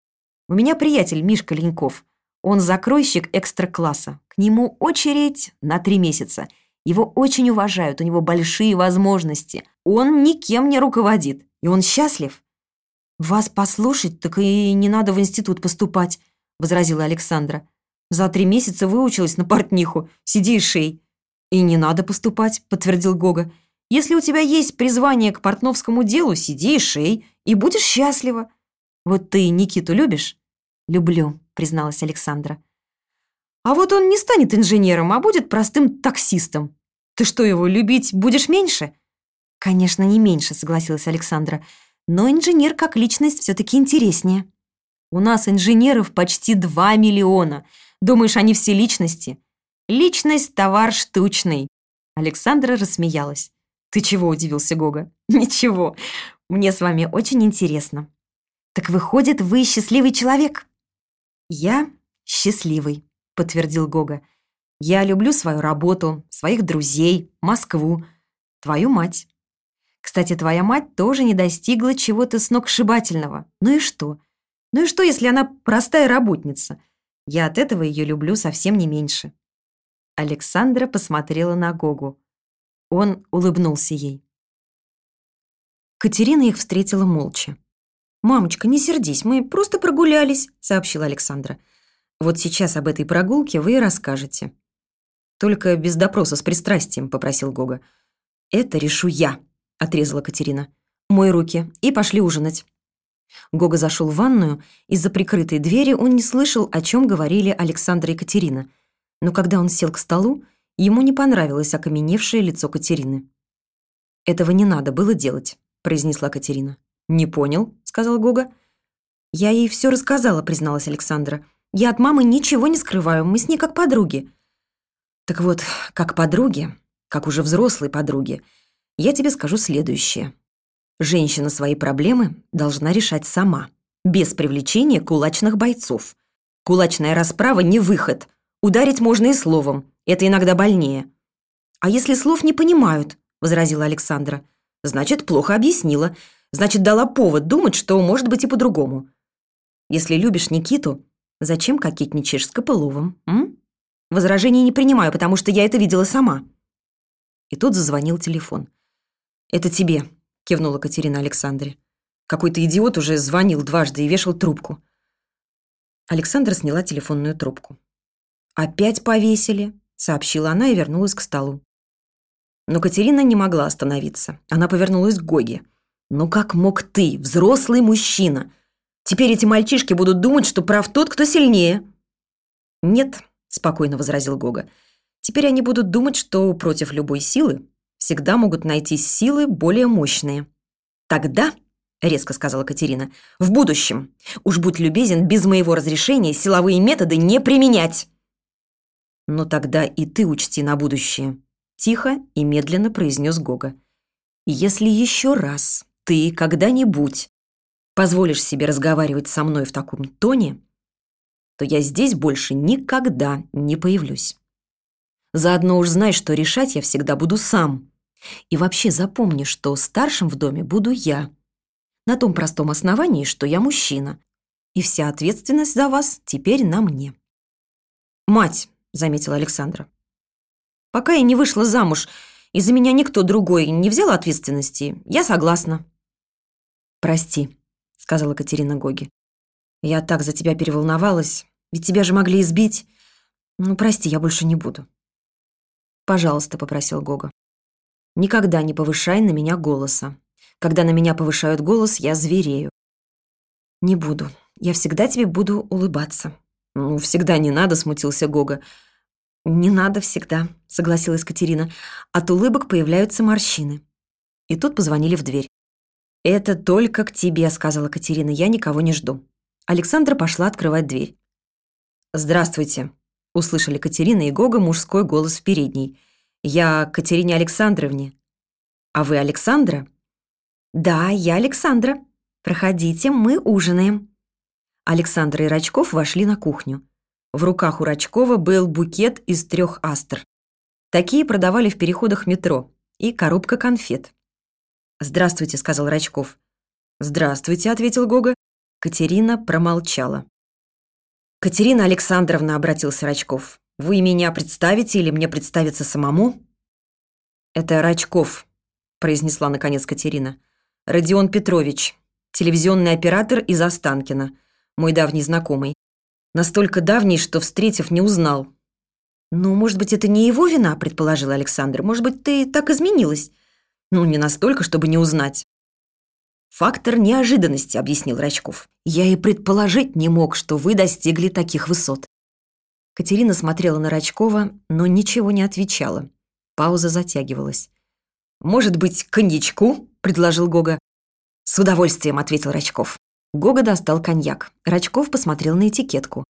У меня приятель Мишка Леньков. Он закройщик экстра-класса. К нему очередь на три месяца. Его очень уважают, у него большие возможности. Он никем не руководит, и он счастлив». «Вас послушать, так и не надо в институт поступать», — возразила Александра. «За три месяца выучилась на портниху. Сиди и шей». «И не надо поступать», — подтвердил Гога. «Если у тебя есть призвание к портновскому делу, сиди и шей, и будешь счастлива. Вот ты Никиту любишь?» «Люблю», — призналась Александра. «А вот он не станет инженером, а будет простым таксистом. Ты что, его любить будешь меньше?» «Конечно, не меньше», — согласилась Александра. «Но инженер как личность все-таки интереснее». «У нас инженеров почти два миллиона. Думаешь, они все личности?» «Личность — товар штучный». Александра рассмеялась. «Ты чего?» — удивился Гога. «Ничего. Мне с вами очень интересно». «Так выходит, вы счастливый человек?» «Я счастливый», — подтвердил Гога. «Я люблю свою работу, своих друзей, Москву, твою мать. Кстати, твоя мать тоже не достигла чего-то сногсшибательного. Ну и что? Ну и что, если она простая работница? Я от этого ее люблю совсем не меньше». Александра посмотрела на Гогу. Он улыбнулся ей. Катерина их встретила молча. «Мамочка, не сердись, мы просто прогулялись», — сообщила Александра. «Вот сейчас об этой прогулке вы и расскажете». «Только без допроса с пристрастием», — попросил Гога. «Это решу я», — отрезала Катерина. «Мой руки и пошли ужинать». Гога зашел в ванную. Из-за прикрытой двери он не слышал, о чем говорили Александра и Катерина. Но когда он сел к столу, ему не понравилось окаменевшее лицо Катерины. «Этого не надо было делать», — произнесла Катерина. «Не понял», — сказал Гога. «Я ей все рассказала», — призналась Александра. «Я от мамы ничего не скрываю, мы с ней как подруги». «Так вот, как подруги, как уже взрослые подруги, я тебе скажу следующее. Женщина свои проблемы должна решать сама, без привлечения кулачных бойцов. Кулачная расправа не выход. Ударить можно и словом, это иногда больнее». «А если слов не понимают?» — возразила Александра. «Значит, плохо объяснила. Значит, дала повод думать, что может быть и по-другому. Если любишь Никиту, зачем кокетничаешь с Копыловым, м? Возражений не принимаю, потому что я это видела сама». И тут зазвонил телефон. «Это тебе», — кивнула Катерина Александре. «Какой-то идиот уже звонил дважды и вешал трубку». Александра сняла телефонную трубку. «Опять повесили», — сообщила она и вернулась к столу. Но Катерина не могла остановиться. Она повернулась к Гоге. «Ну как мог ты, взрослый мужчина? Теперь эти мальчишки будут думать, что прав тот, кто сильнее». «Нет», — спокойно возразил Гога. «Теперь они будут думать, что против любой силы всегда могут найтись силы более мощные». «Тогда», — резко сказала Катерина, — «в будущем, уж будь любезен, без моего разрешения силовые методы не применять». «Ну тогда и ты учти на будущее», — тихо и медленно произнес Гога. «Если еще раз ты когда-нибудь позволишь себе разговаривать со мной в таком тоне, то я здесь больше никогда не появлюсь. Заодно уж знай, что решать я всегда буду сам. И вообще запомни, что старшим в доме буду я. На том простом основании, что я мужчина. И вся ответственность за вас теперь на мне». «Мать», — заметила Александра, — «пока я не вышла замуж, и за меня никто другой не взял ответственности, я согласна». «Прости», — сказала Катерина Гоге. «Я так за тебя переволновалась, ведь тебя же могли избить. Ну, прости, я больше не буду». «Пожалуйста», — попросил Гога, — «никогда не повышай на меня голоса. Когда на меня повышают голос, я зверею». «Не буду. Я всегда тебе буду улыбаться». «Ну, всегда не надо», — смутился Гога. «Не надо всегда», — согласилась Катерина. «От улыбок появляются морщины». И тут позвонили в дверь. «Это только к тебе», — сказала Катерина. «Я никого не жду». Александра пошла открывать дверь. «Здравствуйте», — услышали Катерина и Гога мужской голос в передней. «Я к Катерине Александровне». «А вы Александра?» «Да, я Александра. Проходите, мы ужинаем». Александра и Рачков вошли на кухню. В руках у Рачкова был букет из трех астр. Такие продавали в переходах метро. И коробка конфет. «Здравствуйте», — сказал Рачков. «Здравствуйте», — ответил Гога. Катерина промолчала. «Катерина Александровна», — обратился Рачков, — «вы меня представите или мне представиться самому?» «Это Рачков», — произнесла наконец Катерина. «Родион Петрович, телевизионный оператор из Останкино, мой давний знакомый. Настолько давний, что, встретив, не узнал». «Ну, может быть, это не его вина», — предположила Александра. «Может быть, ты так изменилась?» «Ну, не настолько, чтобы не узнать». «Фактор неожиданности», — объяснил Рачков. «Я и предположить не мог, что вы достигли таких высот». Катерина смотрела на Рачкова, но ничего не отвечала. Пауза затягивалась. «Может быть, коньячку?» — предложил Гога. «С удовольствием», — ответил Рачков. Гога достал коньяк. Рачков посмотрел на этикетку.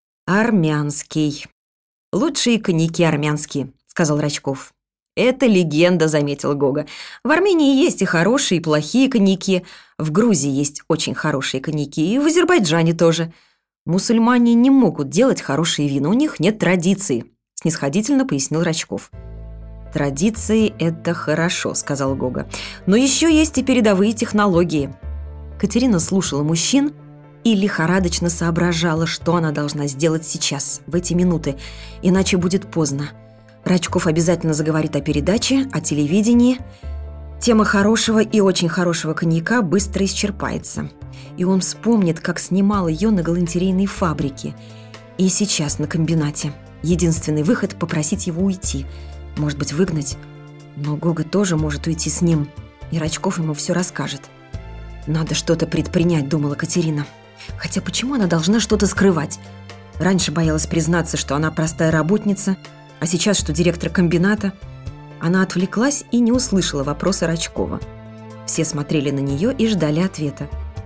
«Армянский. Лучшие коньяки армянские», — сказал Рачков. «Это легенда», — заметил Гога. «В Армении есть и хорошие, и плохие коньяки. В Грузии есть очень хорошие коньяки, и в Азербайджане тоже. Мусульмане не могут делать хорошие вина, у них нет традиции», — снисходительно пояснил Рачков. «Традиции — это хорошо», — сказал Гога. «Но еще есть и передовые технологии». Катерина слушала мужчин и лихорадочно соображала, что она должна сделать сейчас, в эти минуты, иначе будет поздно. Рачков обязательно заговорит о передаче, о телевидении. Тема хорошего и очень хорошего коньяка быстро исчерпается. И он вспомнит, как снимал ее на галантерейной фабрике. И сейчас на комбинате. Единственный выход — попросить его уйти. Может быть, выгнать. Но Гога тоже может уйти с ним. И Рачков ему все расскажет. «Надо что-то предпринять», — думала Катерина. Хотя почему она должна что-то скрывать? Раньше боялась признаться, что она простая работница, а сейчас, что директор комбината. Она отвлеклась и не услышала вопроса Рачкова. Все смотрели на нее и ждали ответа.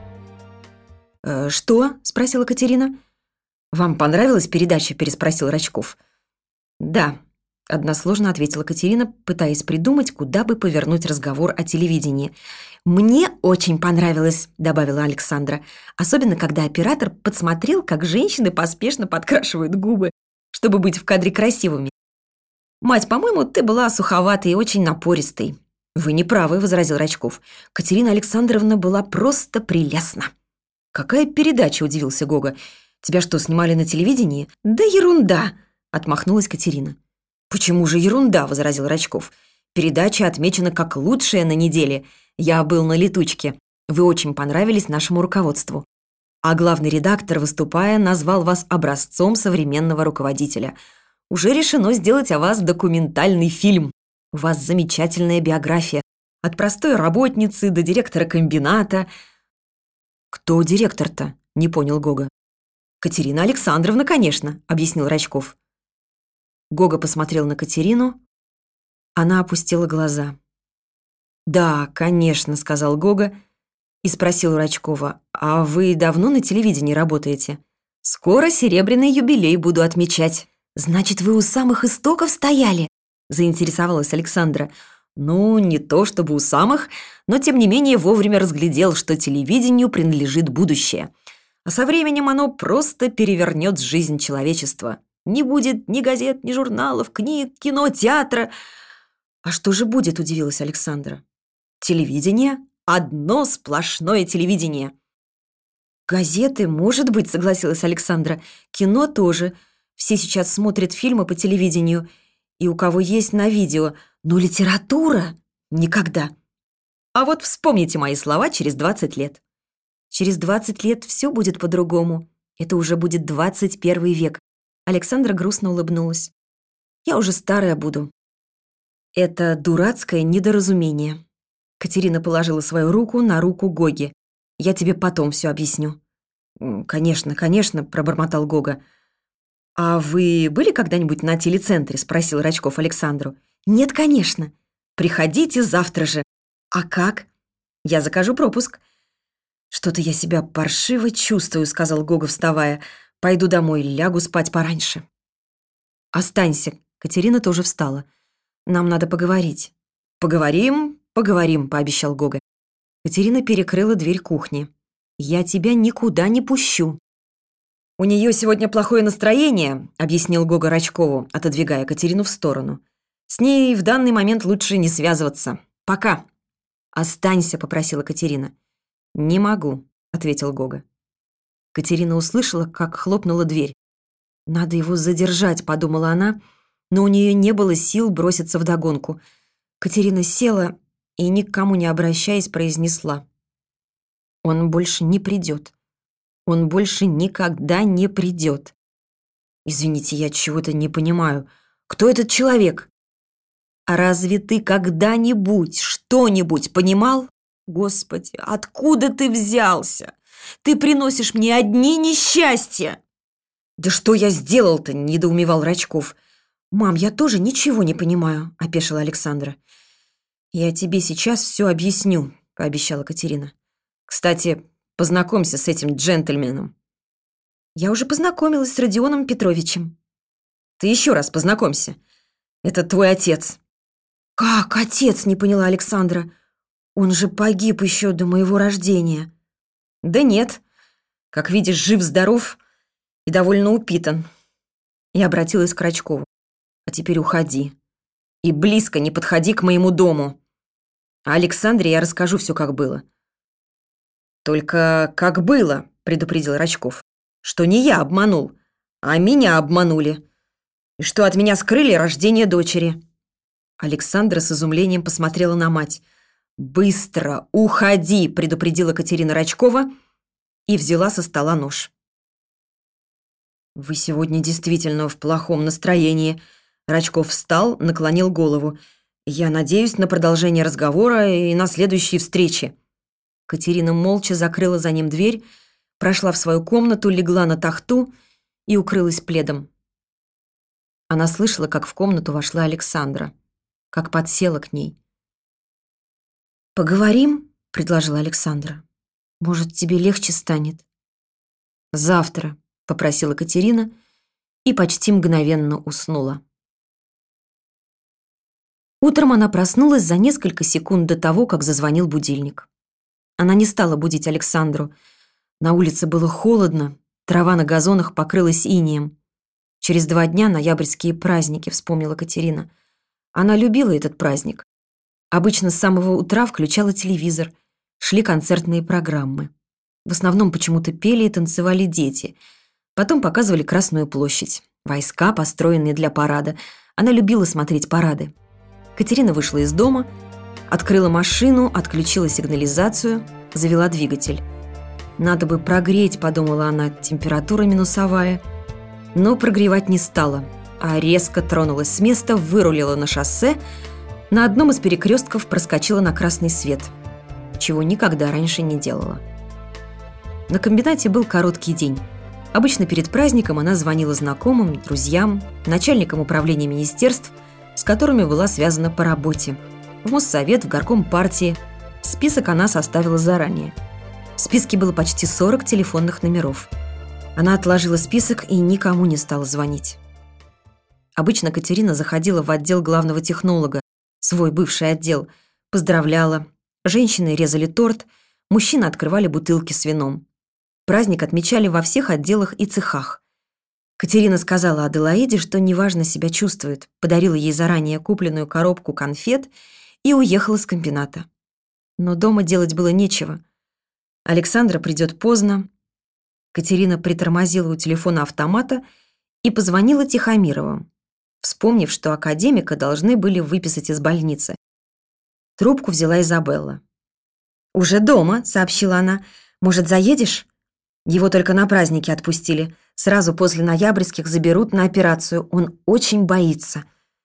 «Э, «Что?» — спросила Катерина. «Вам понравилась передача?» — переспросил Рачков. «Да», — односложно ответила Катерина, пытаясь придумать, куда бы повернуть разговор о телевидении. «Мне очень понравилось», — добавила Александра. «Особенно, когда оператор подсмотрел, как женщины поспешно подкрашивают губы, чтобы быть в кадре красивыми. Мать, по-моему, ты была суховатой и очень напористой». «Вы не правы», — возразил Рачков. «Катерина Александровна была просто прелестна». «Какая передача?» — удивился Гога. «Тебя что, снимали на телевидении?» «Да ерунда», — отмахнулась Катерина. «Почему же ерунда?» — возразил Рачков. «Передача отмечена как лучшая на неделе. Я был на летучке. Вы очень понравились нашему руководству. А главный редактор, выступая, назвал вас образцом современного руководителя. Уже решено сделать о вас документальный фильм. У вас замечательная биография. От простой работницы до директора комбината». «Кто директор-то?» — не понял Гога. «Катерина Александровна, конечно», — объяснил Рачков. Гога посмотрел на Катерину. Она опустила глаза. «Да, конечно», — сказал Гога и спросил у Рачкова: «А вы давно на телевидении работаете?» «Скоро серебряный юбилей буду отмечать», «Значит, вы у самых истоков стояли?» — заинтересовалась Александра. «Ну, не то чтобы у самых, но тем не менее вовремя разглядел, что телевидению принадлежит будущее. А со временем оно просто перевернет жизнь человечества. Не будет ни газет, ни журналов, книг, кино, театра». «А что же будет?» — удивилась Александра. «Телевидение? Одно сплошное телевидение». «Газеты, может быть», — согласилась Александра. «Кино тоже. Все сейчас смотрят фильмы по телевидению. И у кого есть на видео. Но литература? Никогда. А вот вспомните мои слова через двадцать лет. Через двадцать лет все будет по-другому. Это уже будет двадцать первый век». Александра грустно улыбнулась. «Я уже старая буду». «Это дурацкое недоразумение». Катерина положила свою руку на руку Гоги. «Я тебе потом все объясню». «Конечно, конечно», — пробормотал Гога. «А вы были когда-нибудь на телецентре?» — спросил Рачков Александру. «Нет, конечно». «Приходите завтра же». «А как?» «Я закажу пропуск». «Что-то я себя паршиво чувствую», — сказал Гога, вставая. «Пойду домой, лягу спать пораньше». «Останься». Катерина тоже встала. «Нам надо поговорить». «Поговорим, поговорим», — пообещал Гога. Катерина перекрыла дверь кухни. «Я тебя никуда не пущу». «У нее сегодня плохое настроение», — объяснил Гога Рачкову, отодвигая Катерину в сторону. «С ней в данный момент лучше не связываться. Пока». «Останься», — попросила Катерина. «Не могу», — ответил Гога. Катерина услышала, как хлопнула дверь. «Надо его задержать», — подумала она, но у нее не было сил броситься вдогонку. Катерина села и, ни к кому не обращаясь, произнесла: «Он больше не придет. Он больше никогда не придет». «Извините, я чего-то не понимаю. Кто этот человек?» «А разве ты когда-нибудь что-нибудь понимал? Господи, откуда ты взялся? Ты приносишь мне одни несчастья!» «Да что я сделал-то?» — недоумевал Рачков. «Мам, я тоже ничего не понимаю», — опешила Александра. «Я тебе сейчас все объясню», — пообещала Катерина. «Кстати, познакомься с этим джентльменом». «Я уже познакомилась с Родионом Петровичем». «Ты еще раз познакомься. Это твой отец». «Как отец?» — не поняла Александра. «Он же погиб еще до моего рождения». «Да нет. Как видишь, жив-здоров и довольно упитан». Я обратилась к Рачкову. «А теперь уходи. И близко не подходи к моему дому. А Александре я расскажу все, как было». «Только как было», — предупредил Рачков, «что не я обманул, а меня обманули, и что от меня скрыли рождение дочери». Александра с изумлением посмотрела на мать. «Быстро уходи», — предупредила Катерина Рачкова и взяла со стола нож. «Вы сегодня действительно в плохом настроении». Рачков встал, наклонил голову. «Я надеюсь на продолжение разговора и на следующие встречи». Катерина молча закрыла за ним дверь, прошла в свою комнату, легла на тахту и укрылась пледом. Она слышала, как в комнату вошла Александра, как подсела к ней. «Поговорим?» — предложила Александра. «Может, тебе легче станет?» «Завтра», — попросила Катерина и почти мгновенно уснула. Утром она проснулась за несколько секунд до того, как зазвонил будильник. Она не стала будить Александру. На улице было холодно, трава на газонах покрылась инеем. «Через два дня ноябрьские праздники», — вспомнила Катерина. Она любила этот праздник. Обычно с самого утра включала телевизор, шли концертные программы. В основном почему-то пели и танцевали дети. Потом показывали Красную площадь, войска, построенные для парада. Она любила смотреть парады. Катерина вышла из дома, открыла машину, отключила сигнализацию, завела двигатель. «Надо бы прогреть», — подумала она, — «температура минусовая». Но прогревать не стала, а резко тронулась с места, вырулила на шоссе, на одном из перекрестков проскочила на красный свет, чего никогда раньше не делала. На комбинате был короткий день. Обычно перед праздником она звонила знакомым, друзьям, начальникам управления министерств, с которыми была связана по работе. В Моссовет, в горком партии. Список она составила заранее. В списке было почти сорок телефонных номеров. Она отложила список и никому не стала звонить. Обычно Катерина заходила в отдел главного технолога, свой бывший отдел, поздравляла. Женщины резали торт, мужчины открывали бутылки с вином. Праздник отмечали во всех отделах и цехах. Катерина сказала Аделаиде, что неважно себя чувствует, подарила ей заранее купленную коробку конфет и уехала с комбината. Но дома делать было нечего. Александра придет поздно. Катерина притормозила у телефона автомата и позвонила Тихомировым, вспомнив, что академика должны были выписать из больницы. Трубку взяла Изабелла. «Уже дома», — сообщила она. «Может, заедешь?» Его только на праздники отпустили. Сразу после ноябрьских заберут на операцию. Он очень боится.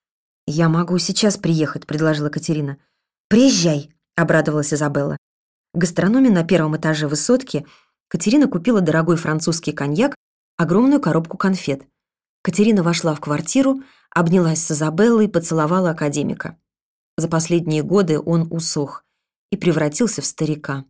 «Я могу сейчас приехать», — предложила Катерина. «Приезжай», — обрадовалась Изабелла. В гастрономе на первом этаже высотки Катерина купила дорогой французский коньяк, огромную коробку конфет. Катерина вошла в квартиру, обнялась с Изабеллой и поцеловала академика. За последние годы он усох и превратился в старика.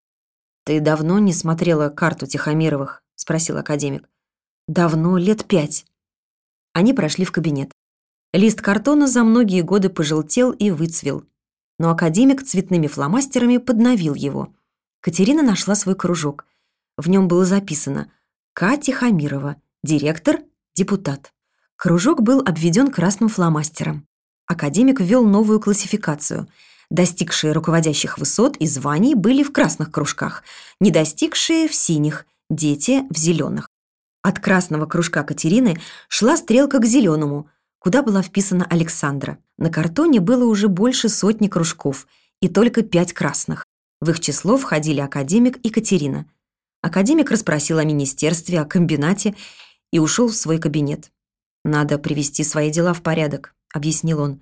«Ты давно не смотрела карту Тихомировых?» — спросил академик. «Давно, лет пять». Они прошли в кабинет. Лист картона за многие годы пожелтел и выцвел. Но академик цветными фломастерами подновил его. Катерина нашла свой кружок. В нем было записано «К. Тихомирова, директор, депутат». Кружок был обведен красным фломастером. Академик ввел новую классификацию. Достигшие руководящих высот и званий были в красных кружках, не достигшие — в синих, дети — в зеленых. От красного кружка Катерины шла стрелка к зеленому, куда была вписана Александра. На картоне было уже больше сотни кружков и только пять красных. В их число входили академик и Катерина. Академик расспросил о министерстве, о комбинате и ушел в свой кабинет. «Надо привести свои дела в порядок», — объяснил он.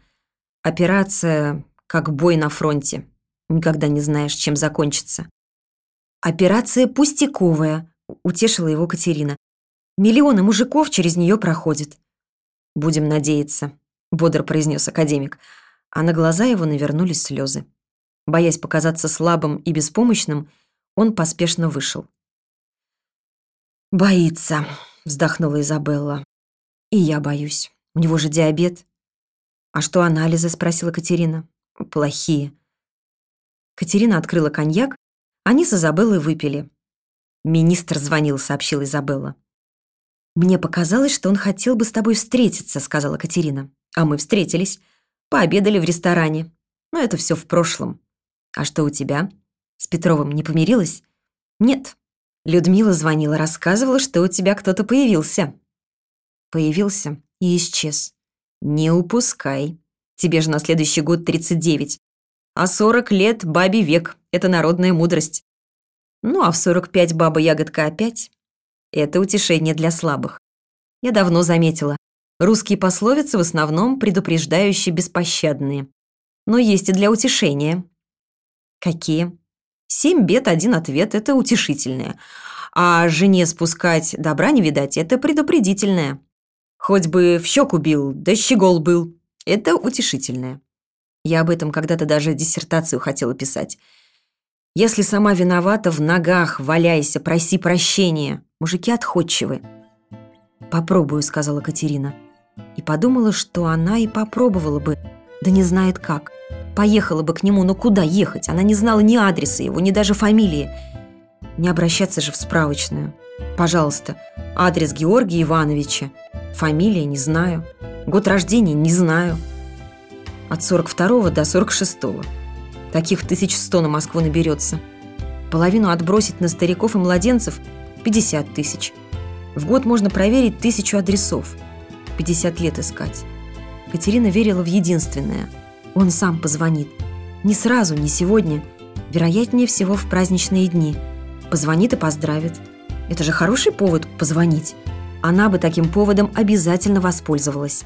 «Операция как бой на фронте. Никогда не знаешь, чем закончится». «Операция пустяковая», — утешила его Катерина. «Миллионы мужиков через нее проходят». «Будем надеяться», — бодро произнес академик, а на глаза его навернулись слезы. Боясь показаться слабым и беспомощным, он поспешно вышел. «Боится», — вздохнула Изабелла. «И я боюсь. У него же диабет». «А что анализы?» — спросила Катерина. «Плохие». Катерина открыла коньяк, они с Изабеллой выпили. «Министр звонил», — сообщила Изабелла. «Мне показалось, что он хотел бы с тобой встретиться», — сказала Катерина. «А мы встретились. Пообедали в ресторане. Но это все в прошлом. А что у тебя? С Петровым не помирилась?» «Нет». Людмила звонила, рассказывала, что у тебя кто-то появился. Появился и исчез. Не упускай. Тебе же на следующий год тридцать девять. А сорок лет — бабий век. Это народная мудрость. Ну, а в сорок пять баба-ягодка опять. Это утешение для слабых. Я давно заметила. Русские пословицы в основном предупреждающие беспощадные. Но есть и для утешения. Какие? Семь бед, один ответ — это утешительное. А жене спускать добра не видать — это предупредительное. Хоть бы в щеку бил, да щегол был — это утешительное. Я об этом когда-то даже диссертацию хотела писать. Если сама виновата, в ногах валяйся, проси прощения. Мужики отходчивы. «Попробую», — сказала Катерина. И подумала, что она и попробовала бы, да не знает как. Поехала бы к нему, но куда ехать? Она не знала ни адреса его, ни даже фамилии. Не обращаться же в справочную. Пожалуйста, адрес Георгия Ивановича. Фамилия не знаю. Год рождения не знаю. От сорок второго до сорок шестого. Таких тысяч сто на Москву наберется. Половину отбросить на стариков и младенцев – пятьдесят тысяч. В год можно проверить тысячу адресов. пятьдесят лет искать. Катерина верила в единственное. Он сам позвонит. Не сразу, не сегодня. Вероятнее всего, в праздничные дни. Позвонит и поздравит. Это же хороший повод позвонить. Она бы таким поводом обязательно воспользовалась.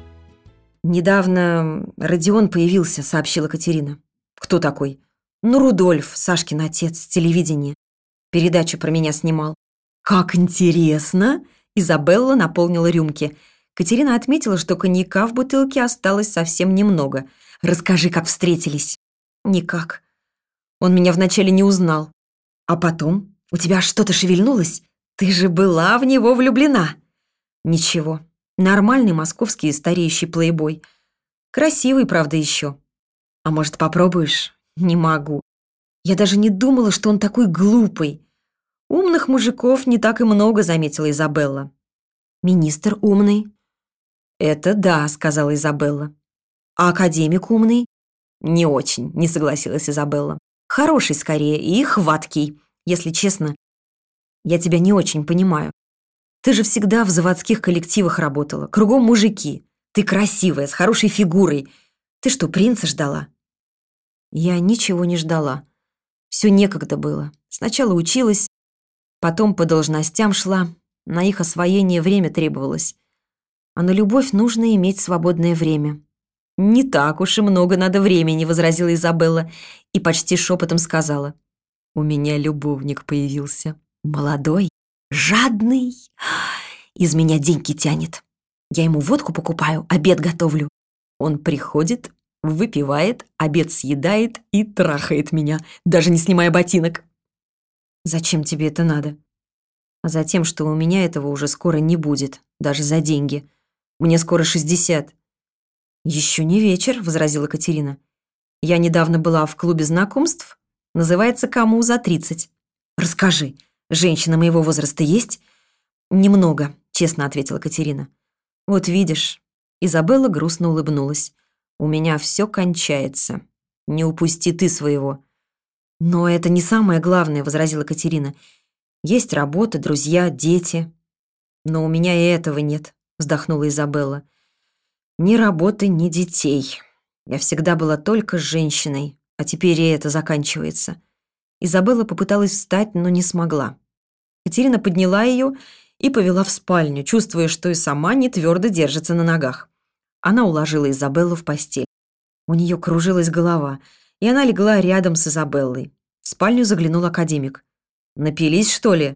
«Недавно Родион появился», — сообщила Катерина. «Кто такой?» «Ну, Рудольф, Сашкин отец, с телевидения. Передачу про меня снимал». «Как интересно!» Изабелла наполнила рюмки. Катерина отметила, что коньяка в бутылке осталось совсем немного. «Расскажи, как встретились». «Никак. Он меня вначале не узнал. А потом? У тебя что-то шевельнулось? Ты же была в него влюблена». «Ничего. Нормальный московский стареющий плейбой. Красивый, правда, еще. А может, попробуешь? Не могу. Я даже не думала, что он такой глупый. Умных мужиков не так и много, заметила Изабелла. Министр умный. Это да, сказала Изабелла. А академик умный? Не очень, не согласилась Изабелла. Хороший скорее и хваткий. Если честно, я тебя не очень понимаю. Ты же всегда в заводских коллективах работала. Кругом мужики. Ты красивая, с хорошей фигурой. Ты что, принца ждала? Я ничего не ждала. Все некогда было. Сначала училась, потом по должностям шла. На их освоение время требовалось. А на любовь нужно иметь свободное время. «Не так уж и много надо времени», — возразила Изабелла и почти шепотом сказала. «У меня любовник появился. Молодой, жадный. Из меня деньги тянет. Я ему водку покупаю, обед готовлю. Он приходит, выпивает, обед съедает и трахает меня, даже не снимая ботинок». «Зачем тебе это надо?» «А за тем, что у меня этого уже скоро не будет, даже за деньги. Мне скоро шестьдесят». «Еще не вечер», — возразила Катерина. «Я недавно была в клубе знакомств. Называется «Кому за тридцать». Расскажи, женщина моего возраста есть?» «Немного», — честно ответила Катерина. «Вот видишь». Изабелла грустно улыбнулась. «У меня все кончается. Не упусти ты своего». «Но это не самое главное», — возразила Катерина. «Есть работа, друзья, дети». «Но у меня и этого нет», — вздохнула Изабелла. «Ни работы, ни детей. Я всегда была только женщиной, а теперь и это заканчивается». Изабелла попыталась встать, но не смогла. Катерина подняла ее и повела в спальню, чувствуя, что и сама не твердо держится на ногах. Она уложила Изабеллу в постель. У нее кружилась голова, и она легла рядом с Изабеллой. В спальню заглянул академик. «Напились, что ли?»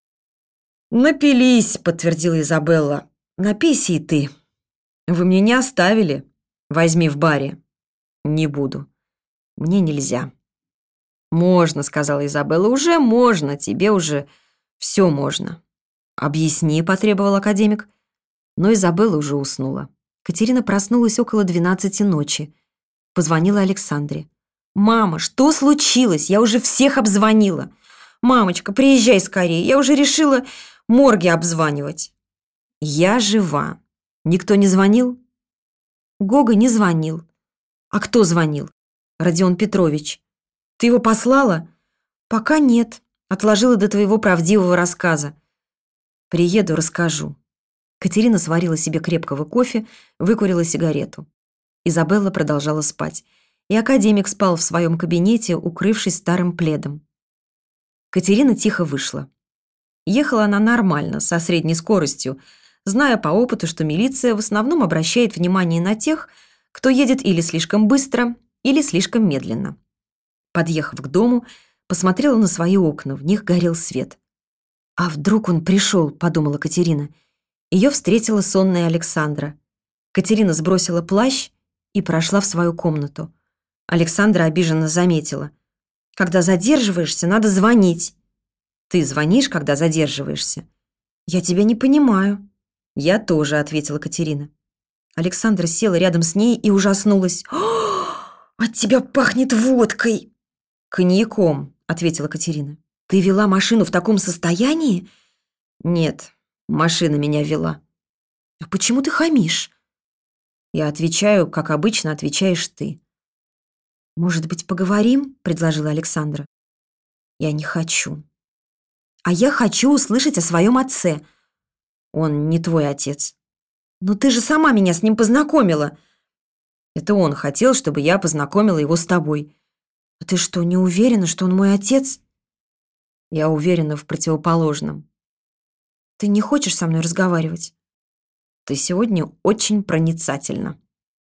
«Напились», — подтвердила Изабелла. «Напейся и ты». «Вы мне не оставили? Возьми в баре». «Не буду. Мне нельзя». «Можно», — сказала Изабелла. «Уже можно, тебе уже все можно». «Объясни», — потребовал академик. Но Изабелла уже уснула. Катерина проснулась около двенадцати ночи. Позвонила Александре. «Мама, что случилось? Я уже всех обзвонила. Мамочка, приезжай скорее. Я уже решила морги обзванивать». «Я жива. Никто не звонил?» «Гога не звонил». «А кто звонил?» «Родион Петрович». «Ты его послала?» «Пока нет. Отложила до твоего правдивого рассказа». «Приеду, расскажу». Катерина сварила себе крепкого кофе, выкурила сигарету. Изабелла продолжала спать, и академик спал в своем кабинете, укрывшись старым пледом. Катерина тихо вышла. Ехала она нормально, со средней скоростью, зная по опыту, что милиция в основном обращает внимание на тех, кто едет или слишком быстро, или слишком медленно. Подъехав к дому, посмотрела на свои окна, в них горел свет. «А вдруг он пришел?» — подумала Катерина. Ее встретила сонная Александра. Катерина сбросила плащ и прошла в свою комнату. Александра обиженно заметила. «Когда задерживаешься, надо звонить». «Ты звонишь, когда задерживаешься?» «Я тебя не понимаю». «Я тоже», — ответила Катерина. Александра села рядом с ней и ужаснулась. «О, от тебя пахнет водкой!» «Коньяком», — ответила Катерина. «Ты вела машину в таком состоянии?» «Нет, машина меня вела». «А почему ты хамишь?» «Я отвечаю, как обычно отвечаешь ты». «Может быть, поговорим?» — предложила Александра. «Я не хочу». «А я хочу услышать о своем отце». «Он не твой отец». «Но ты же сама меня с ним познакомила». «Это он хотел, чтобы я познакомила его с тобой». «А ты что, не уверена, что он мой отец?» «Я уверена в противоположном». «Ты не хочешь со мной разговаривать?» «Ты сегодня очень проницательна».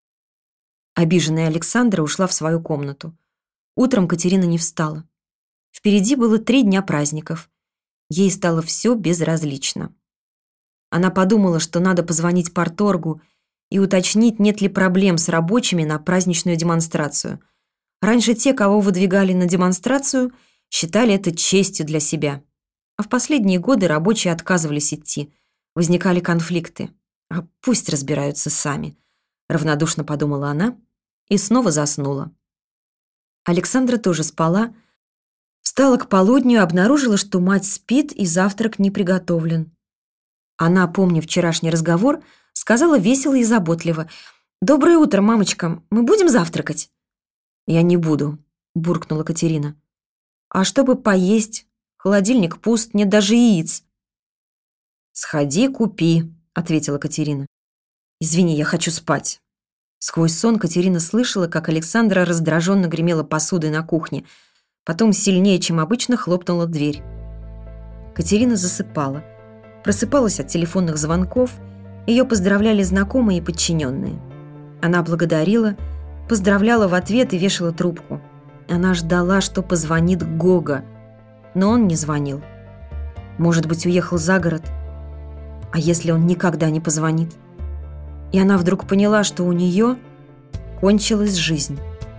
Обиженная Александра ушла в свою комнату. Утром Катерина не встала. Впереди было три дня праздников. Ей стало все безразлично. Она подумала, что надо позвонить парторгу и уточнить, нет ли проблем с рабочими на праздничную демонстрацию. Раньше те, кого выдвигали на демонстрацию, считали это честью для себя. А в последние годы рабочие отказывались идти. Возникали конфликты. А пусть разбираются сами, равнодушно подумала она и снова заснула. Александра тоже спала. Встала к полудню и обнаружила, что мать спит и завтрак не приготовлен. Она, помня вчерашний разговор, сказала весело и заботливо: «Доброе утро, мамочка, мы будем завтракать?» «Я не буду», — буркнула Катерина. «А чтобы поесть? Холодильник пуст, нет даже яиц». «Сходи, купи», — ответила Катерина. «Извини, я хочу спать». Сквозь сон Катерина слышала, как Александра раздраженно гремела посудой на кухне. Потом сильнее, чем обычно, хлопнула дверь. Катерина засыпала. Просыпалась от телефонных звонков. Ее поздравляли знакомые и подчиненные. Она благодарила, поздравляла в ответ и вешала трубку. Она ждала, что позвонит Гога, но он не звонил. Может быть, уехал за город? А если он никогда не позвонит? И она вдруг поняла, что у нее кончилась жизнь.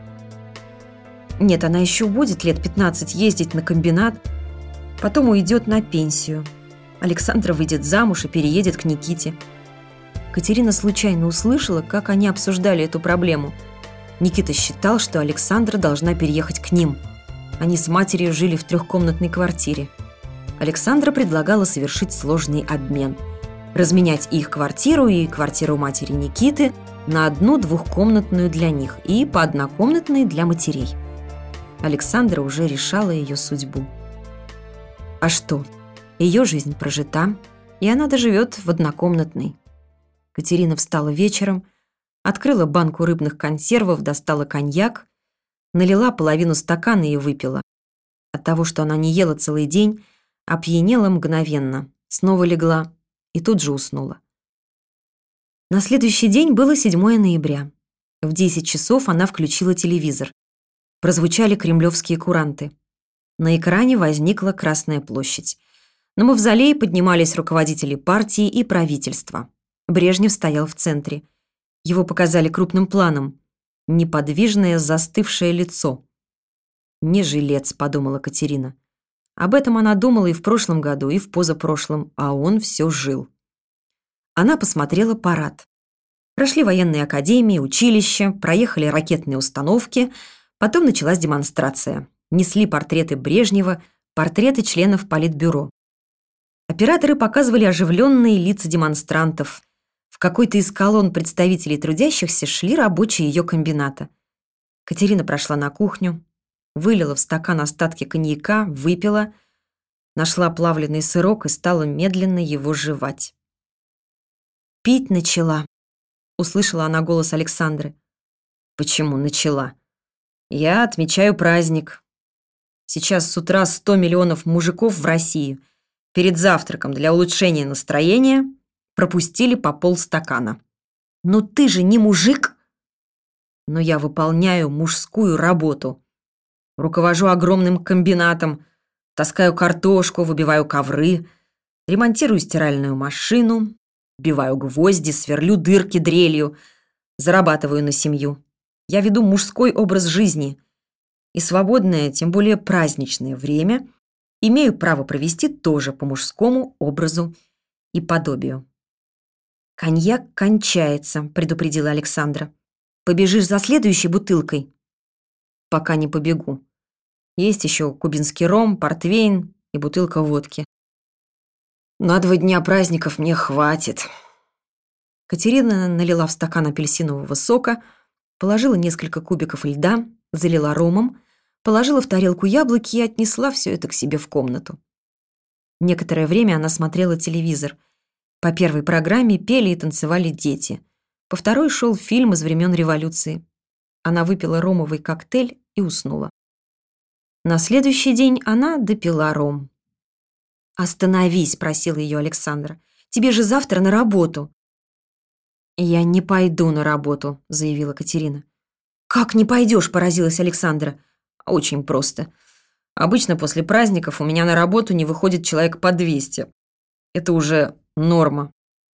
Нет, она еще будет лет пятнадцать ездить на комбинат, потом уйдет на пенсию. Александра выйдет замуж и переедет к Никите. Катерина случайно услышала, как они обсуждали эту проблему. Никита считал, что Александра должна переехать к ним. Они с матерью жили в трехкомнатной квартире. Александра предлагала совершить сложный обмен. Разменять их квартиру и квартиру матери Никиты на одну двухкомнатную для них и по однокомнатной для матерей. Александра уже решала ее судьбу. А что? Ее жизнь прожита, и она доживет в однокомнатной. Катерина встала вечером, открыла банку рыбных консервов, достала коньяк, налила половину стакана и выпила. От того, что она не ела целый день, опьянела мгновенно, снова легла и тут же уснула. На следующий день было седьмое ноября. В десять часов она включила телевизор. Прозвучали кремлевские куранты. На экране возникла Красная площадь. На мавзолее поднимались руководители партии и правительства. Брежнев стоял в центре. Его показали крупным планом. Неподвижное застывшее лицо. «Не жилец», — подумала Катерина. Об этом она думала и в прошлом году, и в позапрошлом, а он все жил. Она посмотрела парад. Прошли военные академии, училища, проехали ракетные установки, потом началась демонстрация. Несли портреты Брежнева, портреты членов Политбюро. Операторы показывали оживленные лица демонстрантов. В какой-то из колонн представителей трудящихся шли рабочие ее комбината. Катерина прошла на кухню, вылила в стакан остатки коньяка, выпила, нашла плавленый сырок и стала медленно его жевать. «Пить начала», — услышала она голос Александры. «Почему начала? Я отмечаю праздник. Сейчас с утра сто миллионов мужиков в России перед завтраком для улучшения настроения пропустили по полстакана. Но ты же не мужик!» «Но я выполняю мужскую работу. Руковожу огромным комбинатом, таскаю картошку, выбиваю ковры, ремонтирую стиральную машину, вбиваю гвозди, сверлю дырки дрелью, зарабатываю на семью. Я веду мужской образ жизни. И свободное, тем более праздничное время имею право провести тоже по мужскому образу и подобию». «Коньяк кончается», — предупредила Александра. «Побежишь за следующей бутылкой?» «Пока не побегу. Есть еще кубинский ром, портвейн и бутылка водки. На два дня праздников мне хватит». Катерина налила в стакан апельсинового сока, положила несколько кубиков льда, залила ромом, положила в тарелку яблоки и отнесла все это к себе в комнату. Некоторое время она смотрела телевизор. По первой программе пели и танцевали дети. По второй шел фильм из времен революции. Она выпила ромовый коктейль и уснула. На следующий день она допила ром. «Остановись», — просила ее Александра. «Тебе же завтра на работу». «Я не пойду на работу», — заявила Катерина. «Как не пойдешь?» — поразилась Александра. «Очень просто. Обычно после праздников у меня на работу не выходит человек по двести. Это уже норма».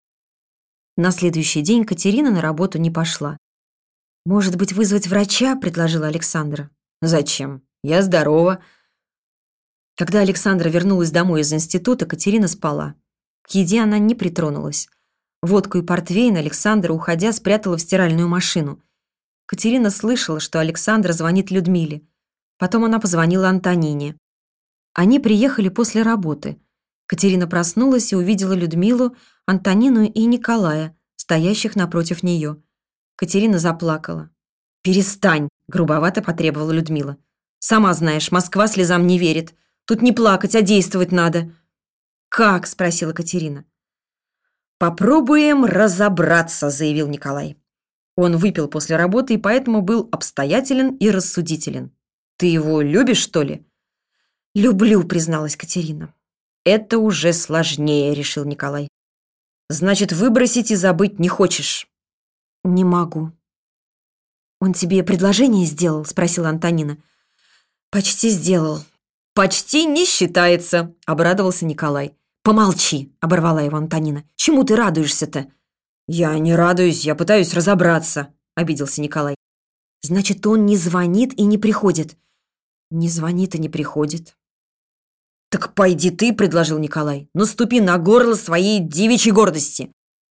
На следующий день Катерина на работу не пошла. «Может быть, вызвать врача?» — предложила Александра. «Зачем? Я здорова». Когда Александра вернулась домой из института, Катерина спала. К еде она не притронулась. Водку и портвейн Александра, уходя, спрятала в стиральную машину. Катерина слышала, что Александра звонит Людмиле. Потом она позвонила Антонине. Они приехали после работы. Катерина проснулась и увидела Людмилу, Антонину и Николая, стоящих напротив нее. Катерина заплакала. «Перестань!» — грубовато потребовала Людмила. «Сама знаешь, Москва слезам не верит. Тут не плакать, а действовать надо». «Как?» — спросила Катерина. «Попробуем разобраться», — заявил Николай. Он выпил после работы и поэтому был обстоятелен и рассудителен. «Ты его любишь, что ли?» «Люблю», — призналась Катерина. «Это уже сложнее», — решил Николай. «Значит, выбросить и забыть не хочешь?» «Не могу». «Он тебе предложение сделал?» — спросила Антонина. «Почти сделал». «Почти не считается», — обрадовался Николай. «Помолчи», — оборвала его Антонина. «Чему ты радуешься-то?» «Я не радуюсь, я пытаюсь разобраться», — обиделся Николай. «Значит, он не звонит и не приходит?» «Не звонит и не приходит». «Так пойди ты», — предложил Николай. «Наступи на горло своей девичьей гордости».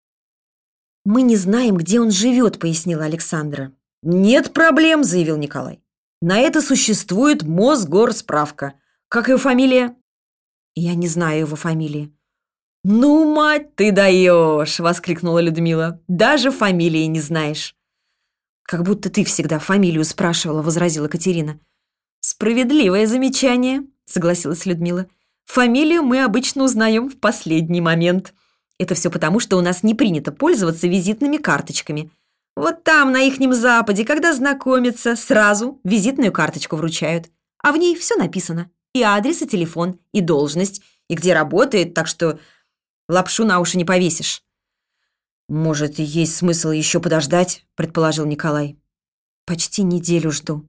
«Мы не знаем, где он живет», — пояснила Александра. «Нет проблем», — заявил Николай. «На это существует Мосгорсправка. Как его фамилия?» «Я не знаю его фамилии». «Ну, мать, ты даешь!» — воскликнула Людмила. «Даже фамилии не знаешь». «Как будто ты всегда фамилию спрашивала», — возразила Катерина. «Справедливое замечание», — согласилась Людмила. «Фамилию мы обычно узнаем в последний момент. Это все потому, что у нас не принято пользоваться визитными карточками. Вот там, на ихнем Западе, когда знакомятся, сразу визитную карточку вручают. А в ней все написано. И адрес, и телефон, и должность, и где работает, так что лапшу на уши не повесишь». «Может, есть смысл еще подождать?» — предположил Николай. «Почти неделю жду».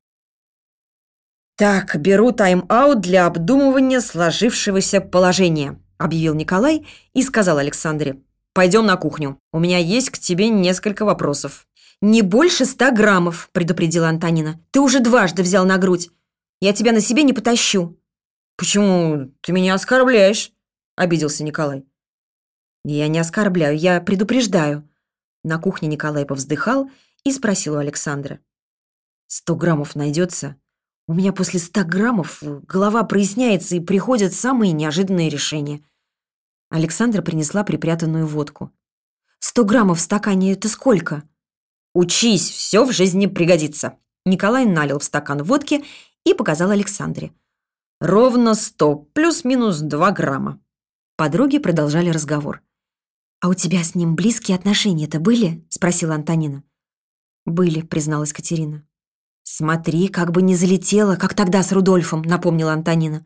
«Так, беру тайм-аут для обдумывания сложившегося положения», — объявил Николай и сказал Александре. «Пойдем на кухню. У меня есть к тебе несколько вопросов». «Не больше ста граммов», — предупредила Антонина. «Ты уже дважды взял на грудь. Я тебя на себе не потащу». «Почему ты меня оскорбляешь?» — обиделся Николай. «Я не оскорбляю, я предупреждаю». На кухне Николай повздыхал и спросил у Александра. «Сто граммов найдется? У меня после ста граммов голова проясняется и приходят самые неожиданные решения». Александра принесла припрятанную водку. «Сто граммов в стакане — это сколько?» «Учись, все в жизни пригодится». Николай налил в стакан водки и показал Александре. «Ровно сто, плюс-минус два грамма». Подруги продолжали разговор. «А у тебя с ним близкие отношения-то были?» — спросила Антонина. «Были», — призналась Катерина. «Смотри, как бы не залетела, как тогда с Рудольфом», — напомнила Антонина.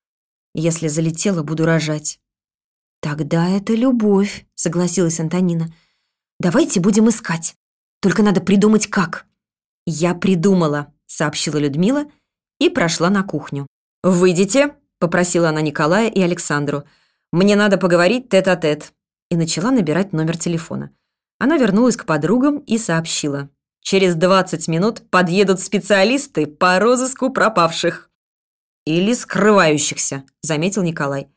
«Если залетела, буду рожать». «Тогда это любовь», — согласилась Антонина. «Давайте будем искать. Только надо придумать, как». «Я придумала», — сообщила Людмила и прошла на кухню. «Выйдите», — попросила она Николая и Александру. «Мне надо поговорить тет-а-тет». И начала набирать номер телефона. Она вернулась к подругам и сообщила. «Через двадцать минут подъедут специалисты по розыску пропавших». «Или скрывающихся», — заметил Николай.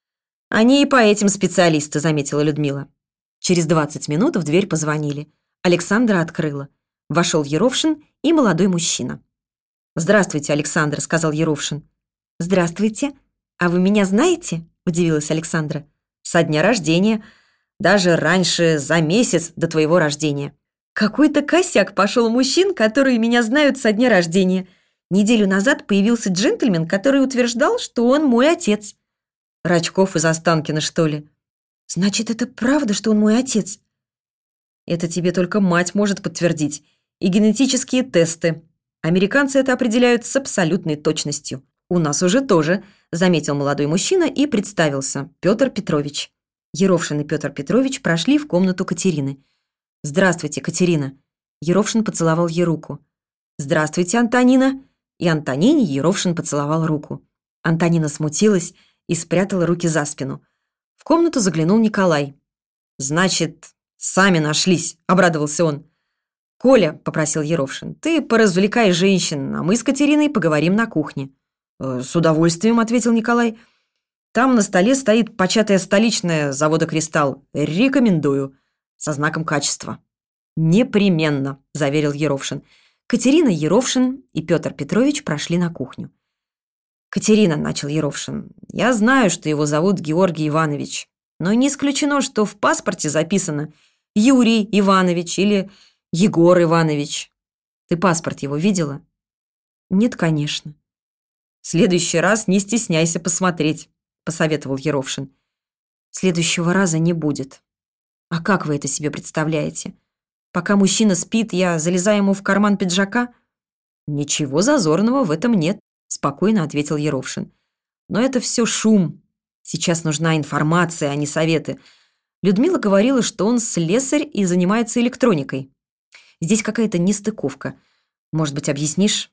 «Они и по этим специалисты», — заметила Людмила. Через двадцать минут в дверь позвонили. Александра открыла. Вошел Еровшин и молодой мужчина. «Здравствуйте, Александр», — сказал Еровшин. «Здравствуйте. А вы меня знаете?» — удивилась Александра. «Со дня рождения. Даже раньше, за месяц до твоего рождения». «Какой-то косяк пошел у мужчин, которые меня знают со дня рождения. Неделю назад появился джентльмен, который утверждал, что он мой отец». «Рачков из Останкина, что ли?» «Значит, это правда, что он мой отец?» «Это тебе только мать может подтвердить. И генетические тесты. Американцы это определяют с абсолютной точностью. У нас уже тоже», — заметил молодой мужчина и представился. Петр Петрович. Еровшин и Петр Петрович прошли в комнату Катерины. «Здравствуйте, Катерина». Еровшин поцеловал ей руку. «Здравствуйте, Антонина». И Антонине Еровшин поцеловал руку. Антонина смутилась и спрятала руки за спину. В комнату заглянул Николай. «Значит, сами нашлись», — обрадовался он. «Коля», — попросил Еровшин, — «ты поразвлекай женщин, а мы с Катериной поговорим на кухне». «Э, «С удовольствием», — ответил Николай. «Там на столе стоит початая столичная завода «Кристалл». Рекомендую. со знаком качества». «Непременно», — заверил Еровшин. Катерина, Еровшин и Петр Петрович прошли на кухню. «Катерина», — начал Еровшин, — «я знаю, что его зовут Георгий Иванович, но не исключено, что в паспорте записано Юрий Иванович или Егор Иванович. Ты паспорт его видела?» «Нет, конечно». «В следующий раз не стесняйся посмотреть», — посоветовал Еровшин. «Следующего раза не будет». «А как вы это себе представляете? Пока мужчина спит, я залезаю ему в карман пиджака?» «Ничего зазорного в этом нет», — спокойно ответил Еровшин. «Но это все шум. Сейчас нужна информация, а не советы. Людмила говорила, что он слесарь и занимается электроникой. Здесь какая-то нестыковка. Может быть, объяснишь?»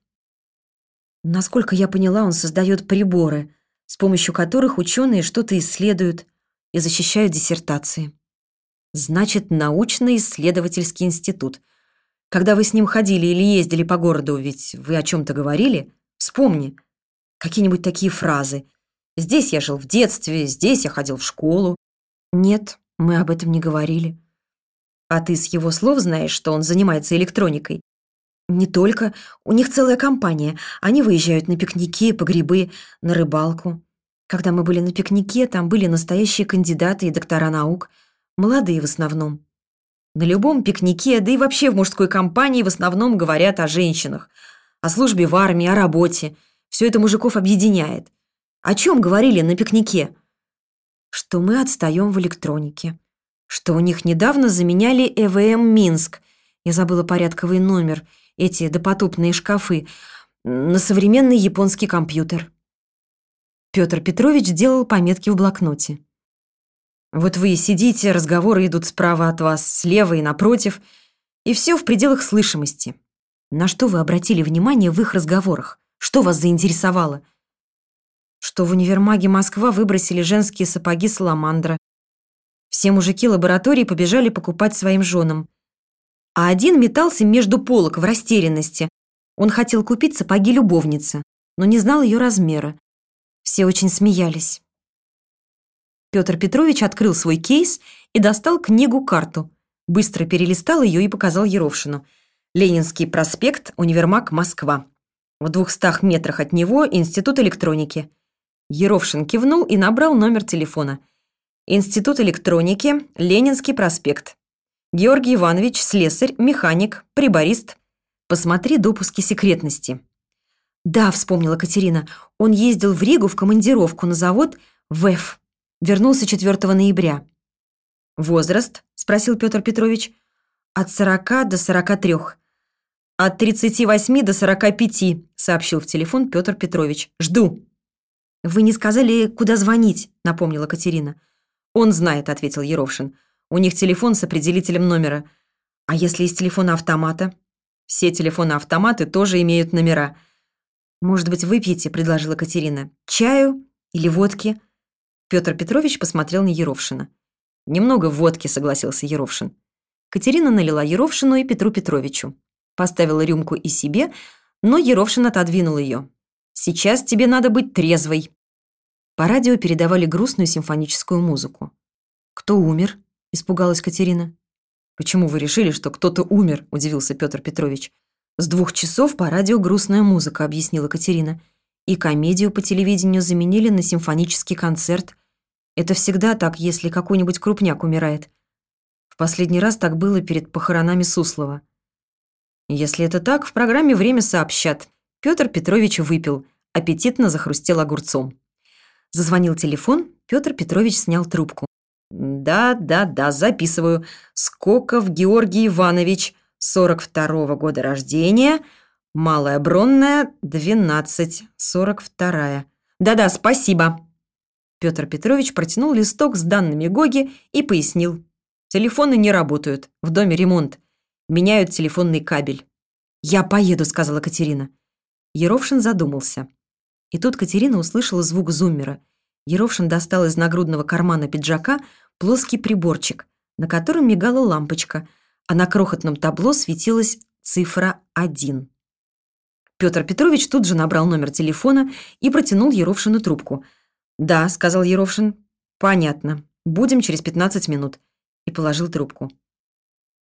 Насколько я поняла, он создает приборы, с помощью которых ученые что-то исследуют и защищают диссертации. Значит, научно-исследовательский институт. Когда вы с ним ходили или ездили по городу, ведь вы о чем-то говорили? Вспомни. Какие-нибудь такие фразы. «Здесь я жил в детстве, здесь я ходил в школу». Нет, мы об этом не говорили. А ты с его слов знаешь, что он занимается электроникой? Не только. У них целая компания. Они выезжают на пикники, по грибы, на рыбалку. Когда мы были на пикнике, там были настоящие кандидаты и доктора наук. Молодые в основном. На любом пикнике, да и вообще в мужской компании в основном говорят о женщинах. О службе в армии, о работе. Все это мужиков объединяет. О чем говорили на пикнике? Что мы отстаем в электронике. Что у них недавно заменяли э вэ эм Минск. Я забыла порядковый номер. Эти допотопные шкафы. На современный японский компьютер. Петр Петрович делал пометки в блокноте. Вот вы и сидите, разговоры идут справа от вас, слева и напротив, и все в пределах слышимости. На что вы обратили внимание в их разговорах? Что вас заинтересовало? Что в универмаге Москва выбросили женские сапоги «Саламандра». Все мужики лаборатории побежали покупать своим женам. А один метался между полок в растерянности. Он хотел купить сапоги любовницы, но не знал ее размера. Все очень смеялись. Петр Петрович открыл свой кейс и достал книгу-карту. Быстро перелистал ее и показал Еровшину. «Ленинский проспект, универмаг Москва. В двухстах метрах от него институт электроники». Еровшин кивнул и набрал номер телефона. «Институт электроники, Ленинский проспект. Георгий Иванович, слесарь, механик, приборист. Посмотри допуски секретности». «Да», — вспомнила Катерина, «он ездил в Ригу в командировку на завод ВЭФ. Вернулся четвёртого ноября». «Возраст?» — спросил Петр Петрович. «От сорока до сорока трёх». «От тридцати восьми до сорока пяти», — сообщил в телефон Петр Петрович. «Жду». «Вы не сказали, куда звонить», — напомнила Катерина. «Он знает», — ответил Еровшин. «У них телефон с определителем номера. А если из телефона автомата?» «Все телефоны-автоматы тоже имеют номера». «Может быть, выпьете?» — предложила Катерина. «Чаю или водки?» Петр Петрович посмотрел на Еровшина. «Немного водки», — согласился Еровшин. Катерина налила Еровшину и Петру Петровичу. Поставила рюмку и себе, но Еровшин отодвинул ее. «Сейчас тебе надо быть трезвой». По радио передавали грустную симфоническую музыку. «Кто умер?» — испугалась Катерина. «Почему вы решили, что кто-то умер?» — удивился Петр Петрович. «С двух часов по радио грустная музыка», — объяснила Катерина. «И комедию по телевидению заменили на симфонический концерт. Это всегда так, если какой-нибудь крупняк умирает. В последний раз так было перед похоронами Суслова». «Если это так, в программе «Время» сообщат». Петр Петрович выпил, аппетитно захрустел огурцом. Зазвонил телефон, Петр Петрович снял трубку. «Да, да, да, записываю. Скоков Георгий Иванович, сорок второго года рождения, Малая Бронная, двенадцать, сорок вторая. Да-да, спасибо». Петр Петрович протянул листок с данными Гоги и пояснил. «Телефоны не работают, в доме ремонт. Меняют телефонный кабель». «Я поеду», — сказала Катерина. Еровшин задумался. И тут Катерина услышала звук зуммера. Еровшин достал из нагрудного кармана пиджака плоский приборчик, на котором мигала лампочка, а на крохотном табло светилась цифра один. Петр Петрович тут же набрал номер телефона и протянул Еровшину трубку. «Да», — сказал Еровшин. «Понятно. Будем через пятнадцать минут». И положил трубку.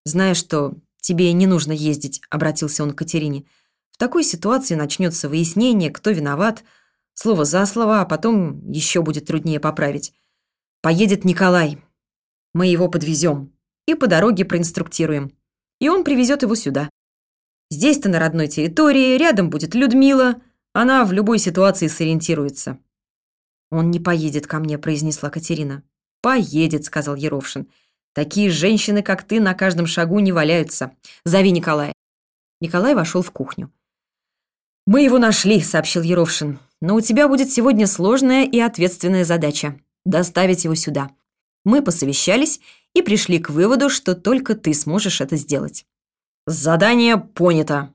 «Знаешь что, тебе не нужно ездить», — обратился он к Катерине. «В такой ситуации начнется выяснение, кто виноват, слово за слово, а потом еще будет труднее поправить. Поедет Николай. Мы его подвезем и по дороге проинструктируем. И он привезет его сюда. Здесь-то на родной территории, рядом будет Людмила, она в любой ситуации сориентируется». «Он не поедет ко мне», — произнесла Катерина. «Поедет», — сказал Ерошин. «Такие женщины, как ты, на каждом шагу не валяются. Зови Николая». Николай вошел в кухню. «Мы его нашли», — сообщил Ерошин. «Но у тебя будет сегодня сложная и ответственная задача — доставить его сюда. Мы посовещались и пришли к выводу, что только ты сможешь это сделать». «Задание понято.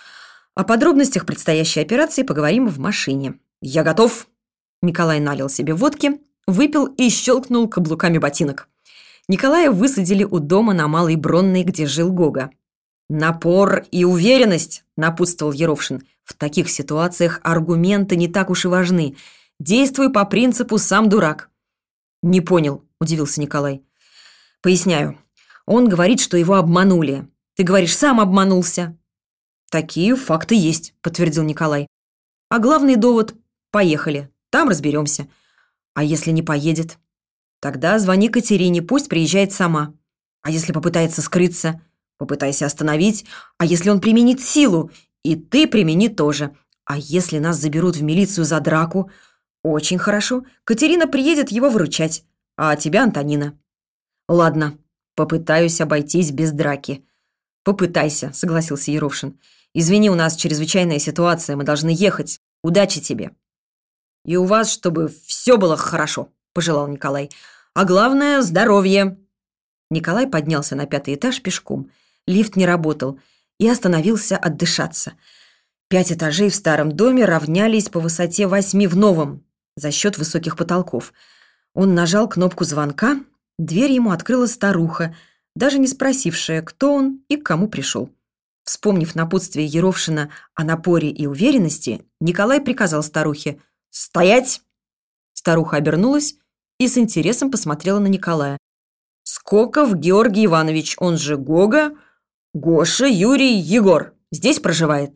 О подробностях предстоящей операции поговорим в машине. Я готов». Николай налил себе водки, выпил и щелкнул каблуками ботинок. Николая высадили у дома на Малой Бронной, где жил Гога. «Напор и уверенность», — напутствовал Ерошин. «В таких ситуациях аргументы не так уж и важны. Действуй по принципу «сам дурак». «Не понял», — удивился Николай. «Поясняю. Он говорит, что его обманули. Ты говоришь, сам обманулся». «Такие факты есть», — подтвердил Николай. «А главный довод — поехали. Там разберемся. А если не поедет? Тогда звони Катерине, пусть приезжает сама. А если попытается скрыться? Попытайся остановить. А если он применит силу? И ты примени тоже. А если нас заберут в милицию за драку? Очень хорошо. Катерина приедет его выручать. А тебя Антонина». «Ладно, попытаюсь обойтись без драки». «Попытайся», — согласился Ерошин. «Извини, у нас чрезвычайная ситуация, мы должны ехать. Удачи тебе». «И у вас, чтобы все было хорошо», — пожелал Николай. «А главное — здоровье». Николай поднялся на пятый этаж пешком. Лифт не работал и остановился отдышаться. Пять этажей в старом доме равнялись по высоте восьми в новом за счет высоких потолков. Он нажал кнопку звонка, дверь ему открыла старуха, даже не спросившая, кто он и к кому пришел. Вспомнив напутствие Ерошина о напоре и уверенности, Николай приказал старухе: «Стоять!» Старуха обернулась и с интересом посмотрела на Николая. «Скоков Георгий Иванович, он же Гога, Гоша Юрий Егор, здесь проживает?»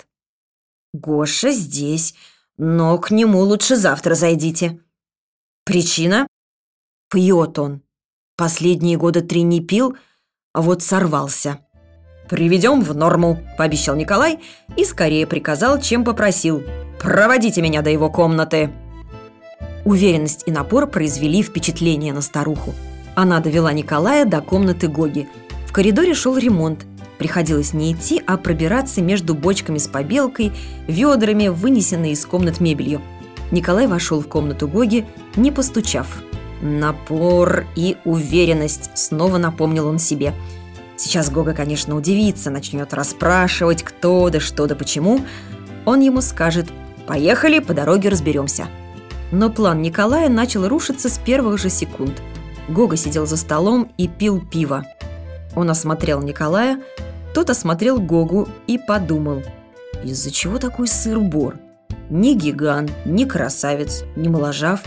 «Гоша здесь, но к нему лучше завтра зайдите». «Причина?» «Пьет он. Последние года три не пил, а вот сорвался». «Приведем в норму», — пообещал Николай и скорее приказал, чем попросил. «Проводите меня до его комнаты». Уверенность и напор произвели впечатление на старуху. Она довела Николая до комнаты Гоги. В коридоре шел ремонт. Приходилось не идти, а пробираться между бочками с побелкой, ведрами, вынесенной из комнат мебелью. Николай вошел в комнату Гоги, не постучав. «Напор и уверенность», — снова напомнил он себе. Сейчас Гога, конечно, удивится, начнет расспрашивать, кто да что да почему. Он ему скажет: «Поехали, по дороге разберемся». Но план Николая начал рушиться с первых же секунд. Гога сидел за столом и пил пиво. Он осмотрел Николая, тот осмотрел Гогу и подумал: из-за чего такой сыр-бор? Ни гигант, ни красавец, ни моложав.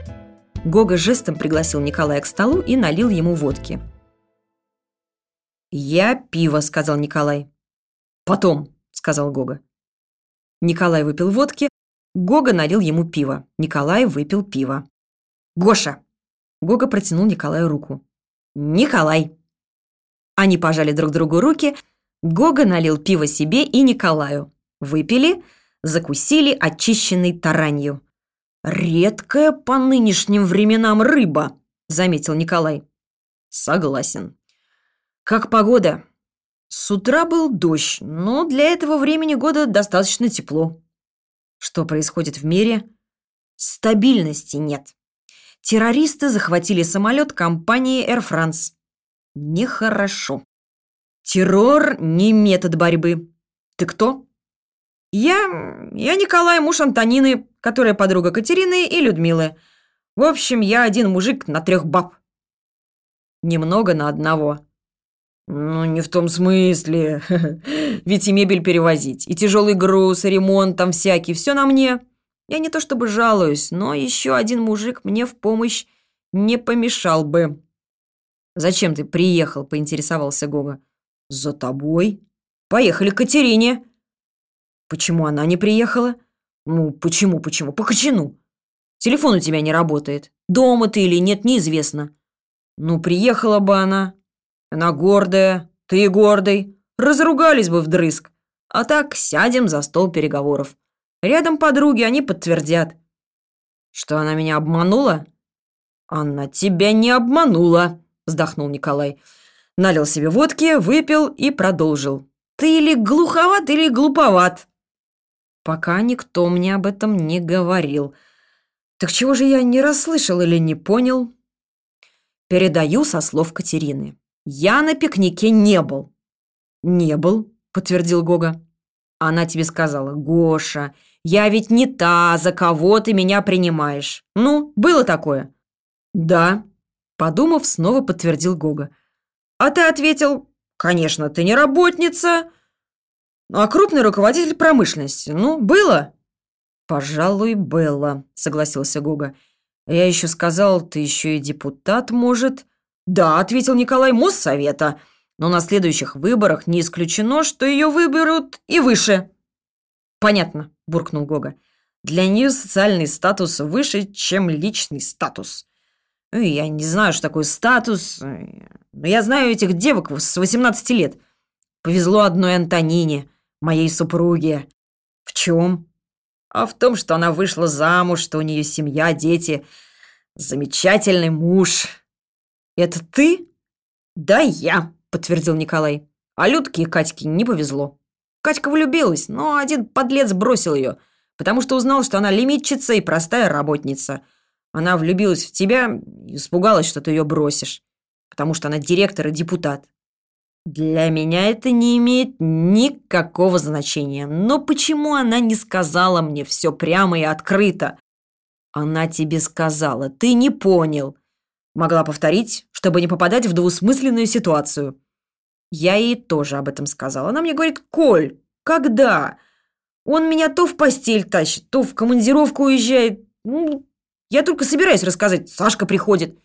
Гога жестом пригласил Николая к столу и налил ему водки. «Я пиво», — сказал Николай. «Потом», — сказал Гога. Николай выпил водки, Гога налил ему пиво. Николай выпил пиво. «Гоша!» Гога протянул Николаю руку. «Николай!» Они пожали друг другу руки. Гога налил пиво себе и Николаю. Выпили, закусили очищенной таранью. «Редкая по нынешним временам рыба», — заметил Николай. «Согласен». «Как погода?» «С утра был дождь, но для этого времени года достаточно тепло». «Что происходит в мире?» «Стабильности нет. Террористы захватили самолет компании Air France». «Нехорошо». «Террор не метод борьбы». «Ты кто?» «Я... я Николай, муж Антонины, которая подруга Катерины и Людмилы. В общем, я один мужик на трех баб». «Немного на одного». «Ну, не в том смысле. Ведь и мебель перевозить, и тяжелый груз, и ремонт там всякий, все на мне. Я не то чтобы жалуюсь, но еще один мужик мне в помощь не помешал бы». «Зачем ты приехал?» — поинтересовался Гога. «За тобой. Поехали к Катерине». «Почему она не приехала?» «Ну, почему, почему? По кочану. Телефон у тебя не работает. Дома ты или нет, неизвестно». «Ну, приехала бы она. Она гордая, ты гордый. Разругались бы вдрызг. А так сядем за стол переговоров. Рядом подруги, они подтвердят». «Что она меня обманула?» «Она тебя не обманула», вздохнул Николай. Налил себе водки, выпил и продолжил. «Ты или глуховат, или глуповат». «Пока никто мне об этом не говорил. Так чего же я не расслышал или не понял?» «Передаю со слов Катерины. Я на пикнике не был». «Не был», подтвердил Гога. «Она тебе сказала: Гоша, я ведь не та, за кого ты меня принимаешь. Ну, было такое?» «Да», подумав, снова подтвердил Гога. «А ты ответил: конечно, ты не работница, а крупный руководитель промышленности. Ну, было?» «Пожалуй, было», согласился Гога. «Я еще сказал, ты еще и депутат, может?» «Да», ответил Николай, — «Моссовета. Но на следующих выборах не исключено, что ее выберут и выше». «Понятно», буркнул Гога. «Для нее социальный статус выше, чем личный статус». «Я не знаю, что такое статус, но я знаю этих девок с восемнадцати лет. Повезло одной Антонине, моей супруге». «В чем?» «А в том, что она вышла замуж, что у нее семья, дети, замечательный муж». «Это ты?» «Да, я», подтвердил Николай. «А Людке и Катьке не повезло. Катька влюбилась, но один подлец бросил ее, потому что узнал, что она лимитчица и простая работница. Она влюбилась в тебя и испугалась, что ты ее бросишь, потому что она директор и депутат. Для меня это не имеет никакого значения. Но почему она не сказала мне все прямо и открыто?» «Она тебе сказала, ты не понял». «Могла повторить, чтобы не попадать в двусмысленную ситуацию». «Я ей тоже об этом сказала. Она мне говорит: Коль, когда? Он меня то в постель тащит, то в командировку уезжает. Ну, я только собираюсь рассказать, Сашка приходит».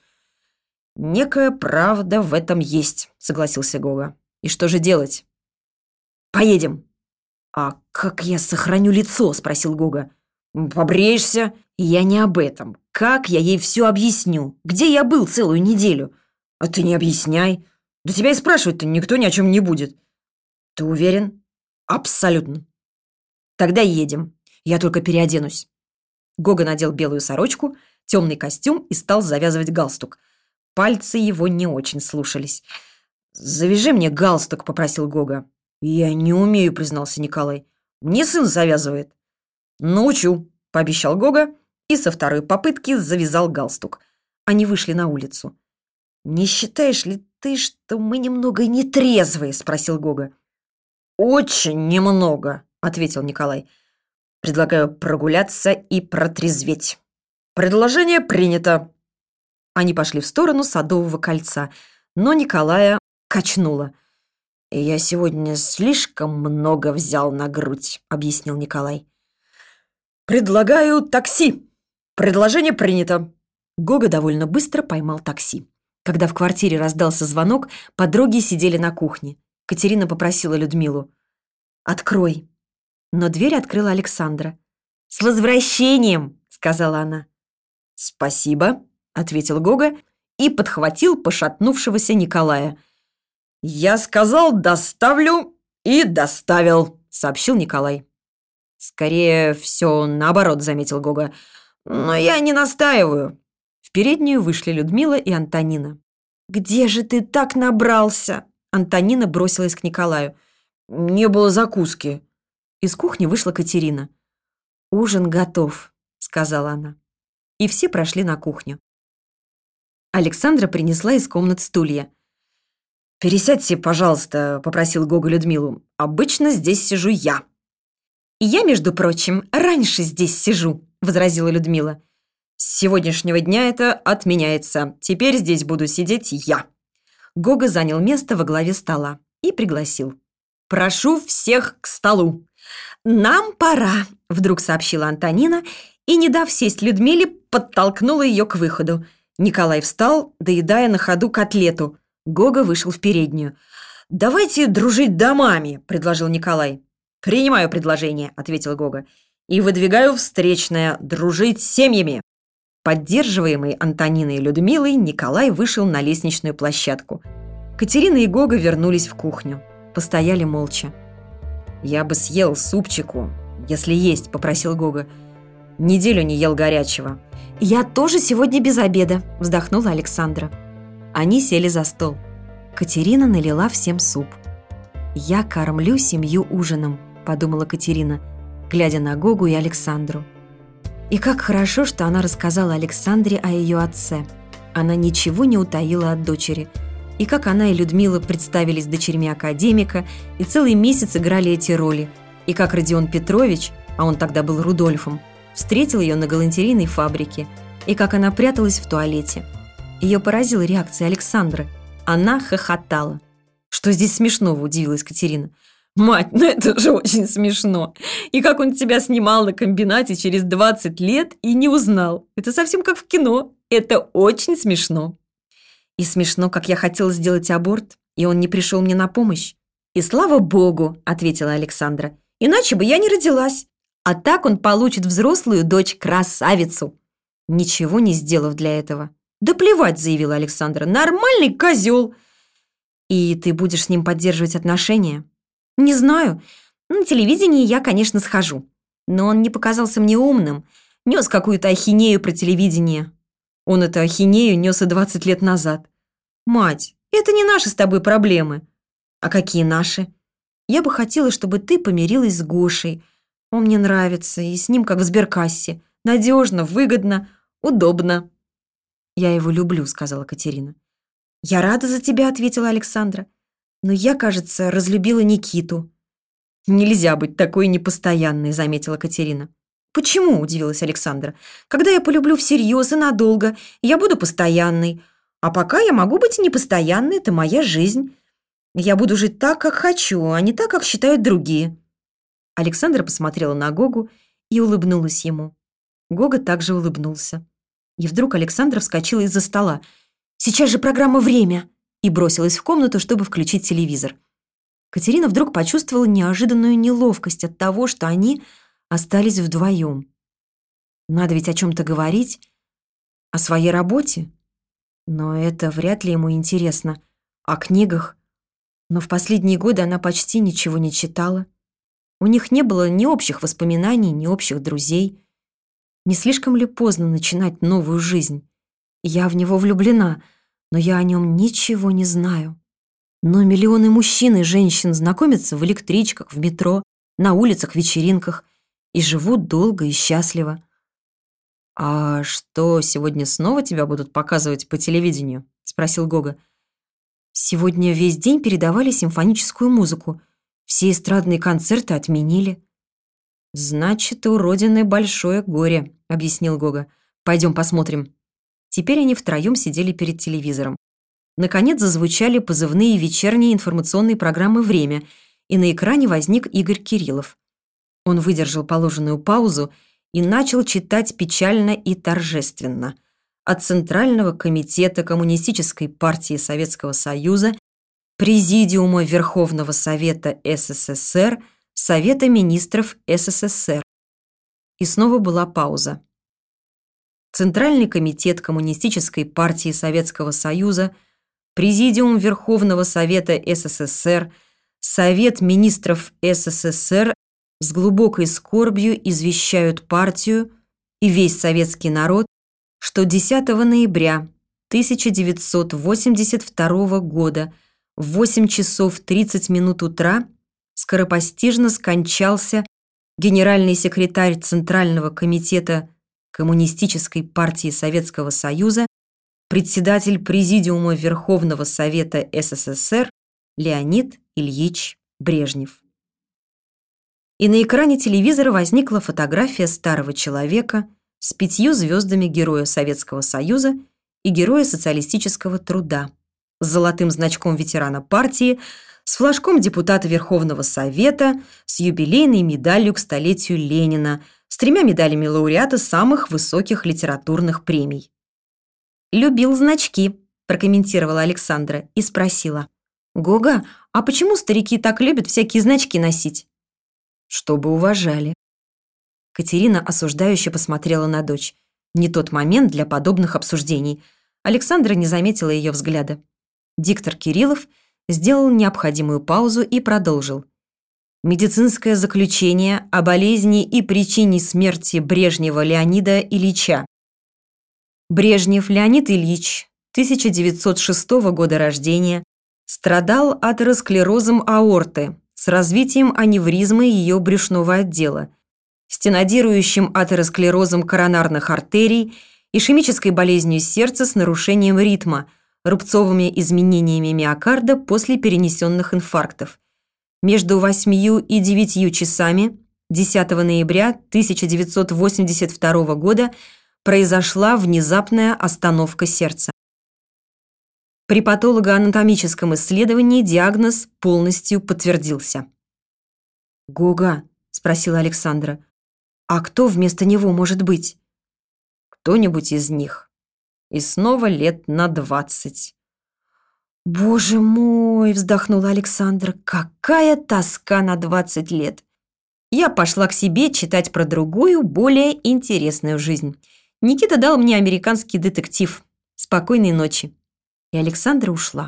«Некая правда в этом есть», согласился Гога. «И что же делать?» «Поедем». «А как я сохраню лицо?» спросил Гога. «Побреешься». «Я не об этом. Как я ей все объясню? Где я был целую неделю?» «А ты не объясняй. Да тебя и спрашивать-то никто ни о чем не будет». «Ты уверен?» «Абсолютно». «Тогда едем. Я только переоденусь». Гога надел белую сорочку, темный костюм и стал завязывать галстук. Пальцы его не очень слушались. «Завяжи мне галстук», — попросил Гога. «Я не умею», — признался Николай. «Мне сын завязывает». «Научу», — пообещал Гога и со второй попытки завязал галстук. Они вышли на улицу. «Не считаешь ли ты, что мы немного нетрезвые?» — спросил Гога. «Очень немного», — ответил Николай. «Предлагаю прогуляться и протрезветь». «Предложение принято». Они пошли в сторону Садового кольца, но Николая качнуло. «Я сегодня слишком много взял на грудь», — объяснил Николай. «Предлагаю такси». «Предложение принято». Гога довольно быстро поймал такси. Когда в квартире раздался звонок, подруги сидели на кухне. Катерина попросила Людмилу: «Открой». Но дверь открыла Александра. «С возвращением!» — сказала она. «Спасибо», — ответил Гога и подхватил пошатнувшегося Николая. «Я сказал, доставлю, и доставил», — сообщил Николай. «Скорее все наоборот», — заметил Гога. «Но я не настаиваю». В переднюю вышли Людмила и Антонина. «Где же ты так набрался?» Антонина бросилась к Николаю. «Не было закуски». Из кухни вышла Катерина. «Ужин готов», — сказала она. И все прошли на кухню. Александра принесла из комнат стулья. «Пересядьте, пожалуйста», — попросил Гога Людмилу. «Обычно здесь сижу я». «И я, между прочим, раньше здесь сижу», — возразила Людмила. «С сегодняшнего дня это отменяется. Теперь здесь буду сидеть я». Гога занял место во главе стола и пригласил. «Прошу всех к столу». «Нам пора», — вдруг сообщила Антонина и, не дав сесть Людмиле, подтолкнула ее к выходу. Николай встал, доедая на ходу котлету. Гога вышел в переднюю. «Давайте дружить домами», – предложил Николай. «Принимаю предложение», – ответил Гога. «И выдвигаю встречное – дружить семьями». Поддерживаемый Антониной и Людмилой, Николай вышел на лестничную площадку. Катерина и Гога вернулись в кухню. Постояли молча. «Я бы съел супчику, если есть», – попросил Гога. «Неделю не ел горячего». «Я тоже сегодня без обеда», – вздохнула Александра. Они сели за стол. Катерина налила всем суп. «Я кормлю семью ужином», – подумала Катерина, глядя на Гогу и Александру. И как хорошо, что она рассказала Александре о ее отце. Она ничего не утаила от дочери. И как она и Людмила представились дочерьми академика и целый месяц играли эти роли. И как Родион Петрович, а он тогда был Рудольфом, встретил ее на галантерейной фабрике. И как она пряталась в туалете. Ее поразила реакция Александры. Она хохотала. «Что здесь смешного?» – удивилась Катерина. «Мать, ну это же очень смешно. И как он тебя снимал на комбинате через двадцать лет и не узнал. Это совсем как в кино. Это очень смешно». «И смешно, как я хотела сделать аборт, и он не пришел мне на помощь». «И слава богу», – ответила Александра. «Иначе бы я не родилась. А так он получит взрослую дочь-красавицу». Ничего не сделав для этого. «Да плевать», – заявила Александра. «Нормальный козел». «И ты будешь с ним поддерживать отношения?» «Не знаю. На телевидении я, конечно, схожу. Но он не показался мне умным. Нес какую-то ахинею про телевидение». «Он эту ахинею нес и двадцать лет назад». «Мать, это не наши с тобой проблемы». «А какие наши?» «Я бы хотела, чтобы ты помирилась с Гошей. Он мне нравится, и с ним как в сберкассе. Надежно, выгодно, удобно». «Я его люблю», — сказала Катерина. «Я рада за тебя», — ответила Александра. «Но я, кажется, разлюбила Никиту». «Нельзя быть такой непостоянной», — заметила Катерина. «Почему?» – удивилась Александра. «Когда я полюблю всерьез и надолго, я буду постоянной. А пока я могу быть непостоянной, это моя жизнь. Я буду жить так, как хочу, а не так, как считают другие». Александра посмотрела на Гогу и улыбнулась ему. Гога также улыбнулся. И вдруг Александра вскочила из-за стола. «Сейчас же программа «Время!» и бросилась в комнату, чтобы включить телевизор. Катерина вдруг почувствовала неожиданную неловкость от того, что они остались вдвоем. Надо ведь о чем-то говорить, о своей работе. Но это вряд ли ему интересно. О книгах. Но в последние годы она почти ничего не читала. У них не было ни общих воспоминаний, ни общих друзей. Не слишком ли поздно начинать новую жизнь? Я в него влюблена, но я о нем ничего не знаю. Но миллионы мужчин и женщин знакомятся в электричках, в метро, на улицах, вечеринках и живут долго и счастливо. «А что, сегодня снова тебя будут показывать по телевидению?» — спросил Гога. «Сегодня весь день передавали симфоническую музыку. Все эстрадные концерты отменили». «Значит, у Родины большое горе», — объяснил Гога. «Пойдем посмотрим». Теперь они втроем сидели перед телевизором. Наконец зазвучали позывные вечерние информационные программы «Время», и на экране возник Игорь Кириллов. Он выдержал положенную паузу и начал читать печально и торжественно. От Центрального комитета Коммунистической партии Советского Союза, Президиума Верховного Совета СССР, Совета министров СССР. И снова была пауза. Центральный комитет Коммунистической партии Советского Союза, Президиум Верховного Совета СССР, Совет министров СССР с глубокой скорбью извещают партию и весь советский народ, что десятого ноября тысяча девятьсот восемьдесят второго года в восемь часов тридцать минут утра скоропостижно скончался генеральный секретарь Центрального комитета Коммунистической партии Советского Союза, председатель Президиума Верховного Совета СССР Леонид Ильич Брежнев. И на экране телевизора возникла фотография старого человека с пятью звездами Героя Советского Союза и Героя Социалистического труда, с золотым значком ветерана партии, с флажком депутата Верховного Совета, с юбилейной медалью к столетию Ленина, с тремя медалями лауреата самых высоких литературных премий. «Любил значки», – прокомментировала Александра и спросила. «Гога, А почему старики так любят всякие значки носить? Чтобы уважали. Катерина осуждающе посмотрела на дочь. Не тот момент для подобных обсуждений. Александра не заметила ее взгляда. Диктор Кириллов сделал необходимую паузу и продолжил. Медицинское заключение о болезни и причине смерти Брежнева Леонида Ильича. Брежнев Леонид Ильич, тысяча девятьсот шестого года рождения, страдал атеросклерозом аорты с развитием аневризмы ее брюшного отдела, стенодирующим атеросклерозом коронарных артерий, ишемической болезнью сердца с нарушением ритма, рубцовыми изменениями миокарда после перенесенных инфарктов. Между восьмью и девятью часами десятого ноября тысяча девятьсот восемьдесят второго года произошла внезапная остановка сердца. При патологоанатомическом исследовании диагноз полностью подтвердился. «Гога», — спросила Александра, — «а кто вместо него может быть?» «Кто-нибудь из них. И снова лет на двадцать». «Боже мой!» — вздохнула Александра. «Какая тоска на двадцать лет!» Я пошла к себе читать про другую, более интересную жизнь. Никита дал мне американский детектив. Спокойной ночи. И Александра ушла.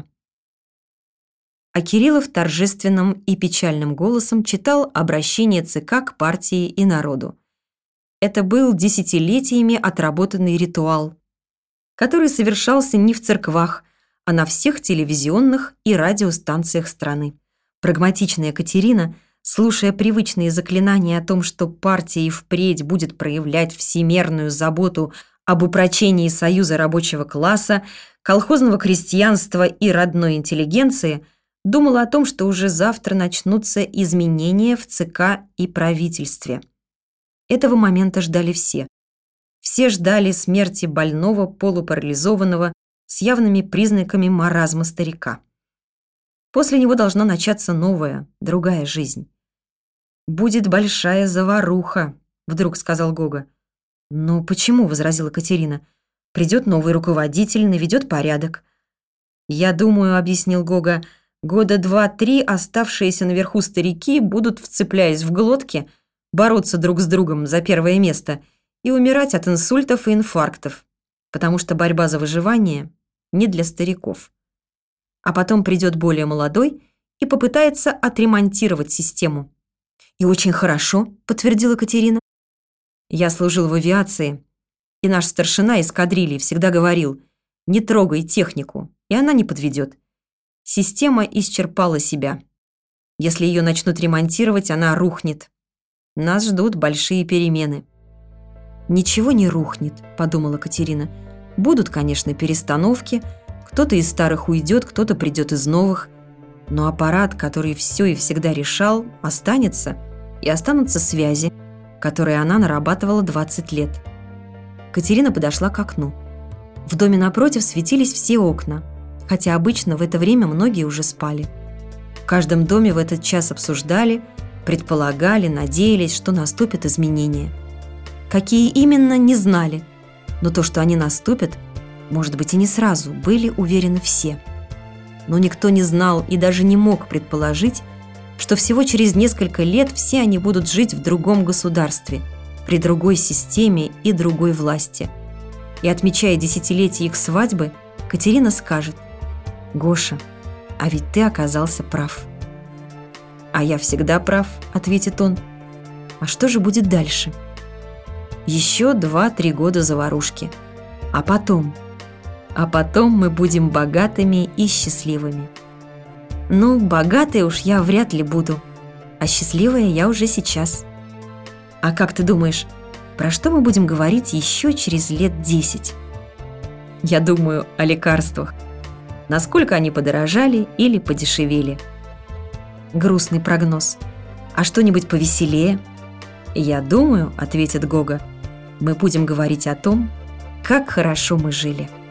А Кириллов торжественным и печальным голосом читал обращение ЦК к партии и народу. Это был десятилетиями отработанный ритуал, который совершался не в церквах, а на всех телевизионных и радиостанциях страны. Прагматичная Катерина, слушая привычные заклинания о том, что партия и впредь будет проявлять всемерную заботу об упрочении союза рабочего класса, колхозного крестьянства и родной интеллигенции, думала о том, что уже завтра начнутся изменения в ЦК и правительстве. Этого момента ждали все. Все ждали смерти больного, полупарализованного, с явными признаками маразма старика. После него должна начаться новая, другая жизнь. «Будет большая заваруха», — вдруг сказал Гога. «Ну почему?» — возразила Катерина. «Придет новый руководитель, наведет порядок». «Я думаю», — объяснил Гога, «года два-три оставшиеся наверху старики будут, вцепляясь в глотки, бороться друг с другом за первое место и умирать от инсультов и инфарктов, потому что борьба за выживание не для стариков. А потом придет более молодой и попытается отремонтировать систему». «И очень хорошо», — подтвердила Катерина. «Я служил в авиации, и наш старшина эскадрильи всегда говорил: не трогай технику, и она не подведет. Система исчерпала себя. Если ее начнут ремонтировать, она рухнет. Нас ждут большие перемены». «Ничего не рухнет», — подумала Катерина. «Будут, конечно, перестановки, кто-то из старых уйдет, кто-то придет из новых, но аппарат, который все и всегда решал, останется, и останутся связи, которые она нарабатывала двадцать лет». Катерина подошла к окну. В доме напротив светились все окна, хотя обычно в это время многие уже спали. В каждом доме в этот час обсуждали, предполагали, надеялись, что наступят изменения. Какие именно, не знали, но то, что они наступят, может быть, и не сразу, были уверены все. Но никто не знал и даже не мог предположить, что всего через несколько лет все они будут жить в другом государстве, при другой системе и другой власти. И, отмечая десятилетие их свадьбы, Катерина скажет: «Гоша, а ведь ты оказался прав». «А я всегда прав», — ответит он. «А что же будет дальше?» «Еще два-три года заварушки. А потом? А потом мы будем богатыми и счастливыми». «Ну, богатой уж я вряд ли буду, а счастливая я уже сейчас». «А как ты думаешь, про что мы будем говорить еще через лет десять?» «Я думаю о лекарствах. Насколько они подорожали или подешевели». Грустный прогноз. «А что-нибудь повеселее?» «Я думаю», — ответит Гога, «мы будем говорить о том, как хорошо мы жили».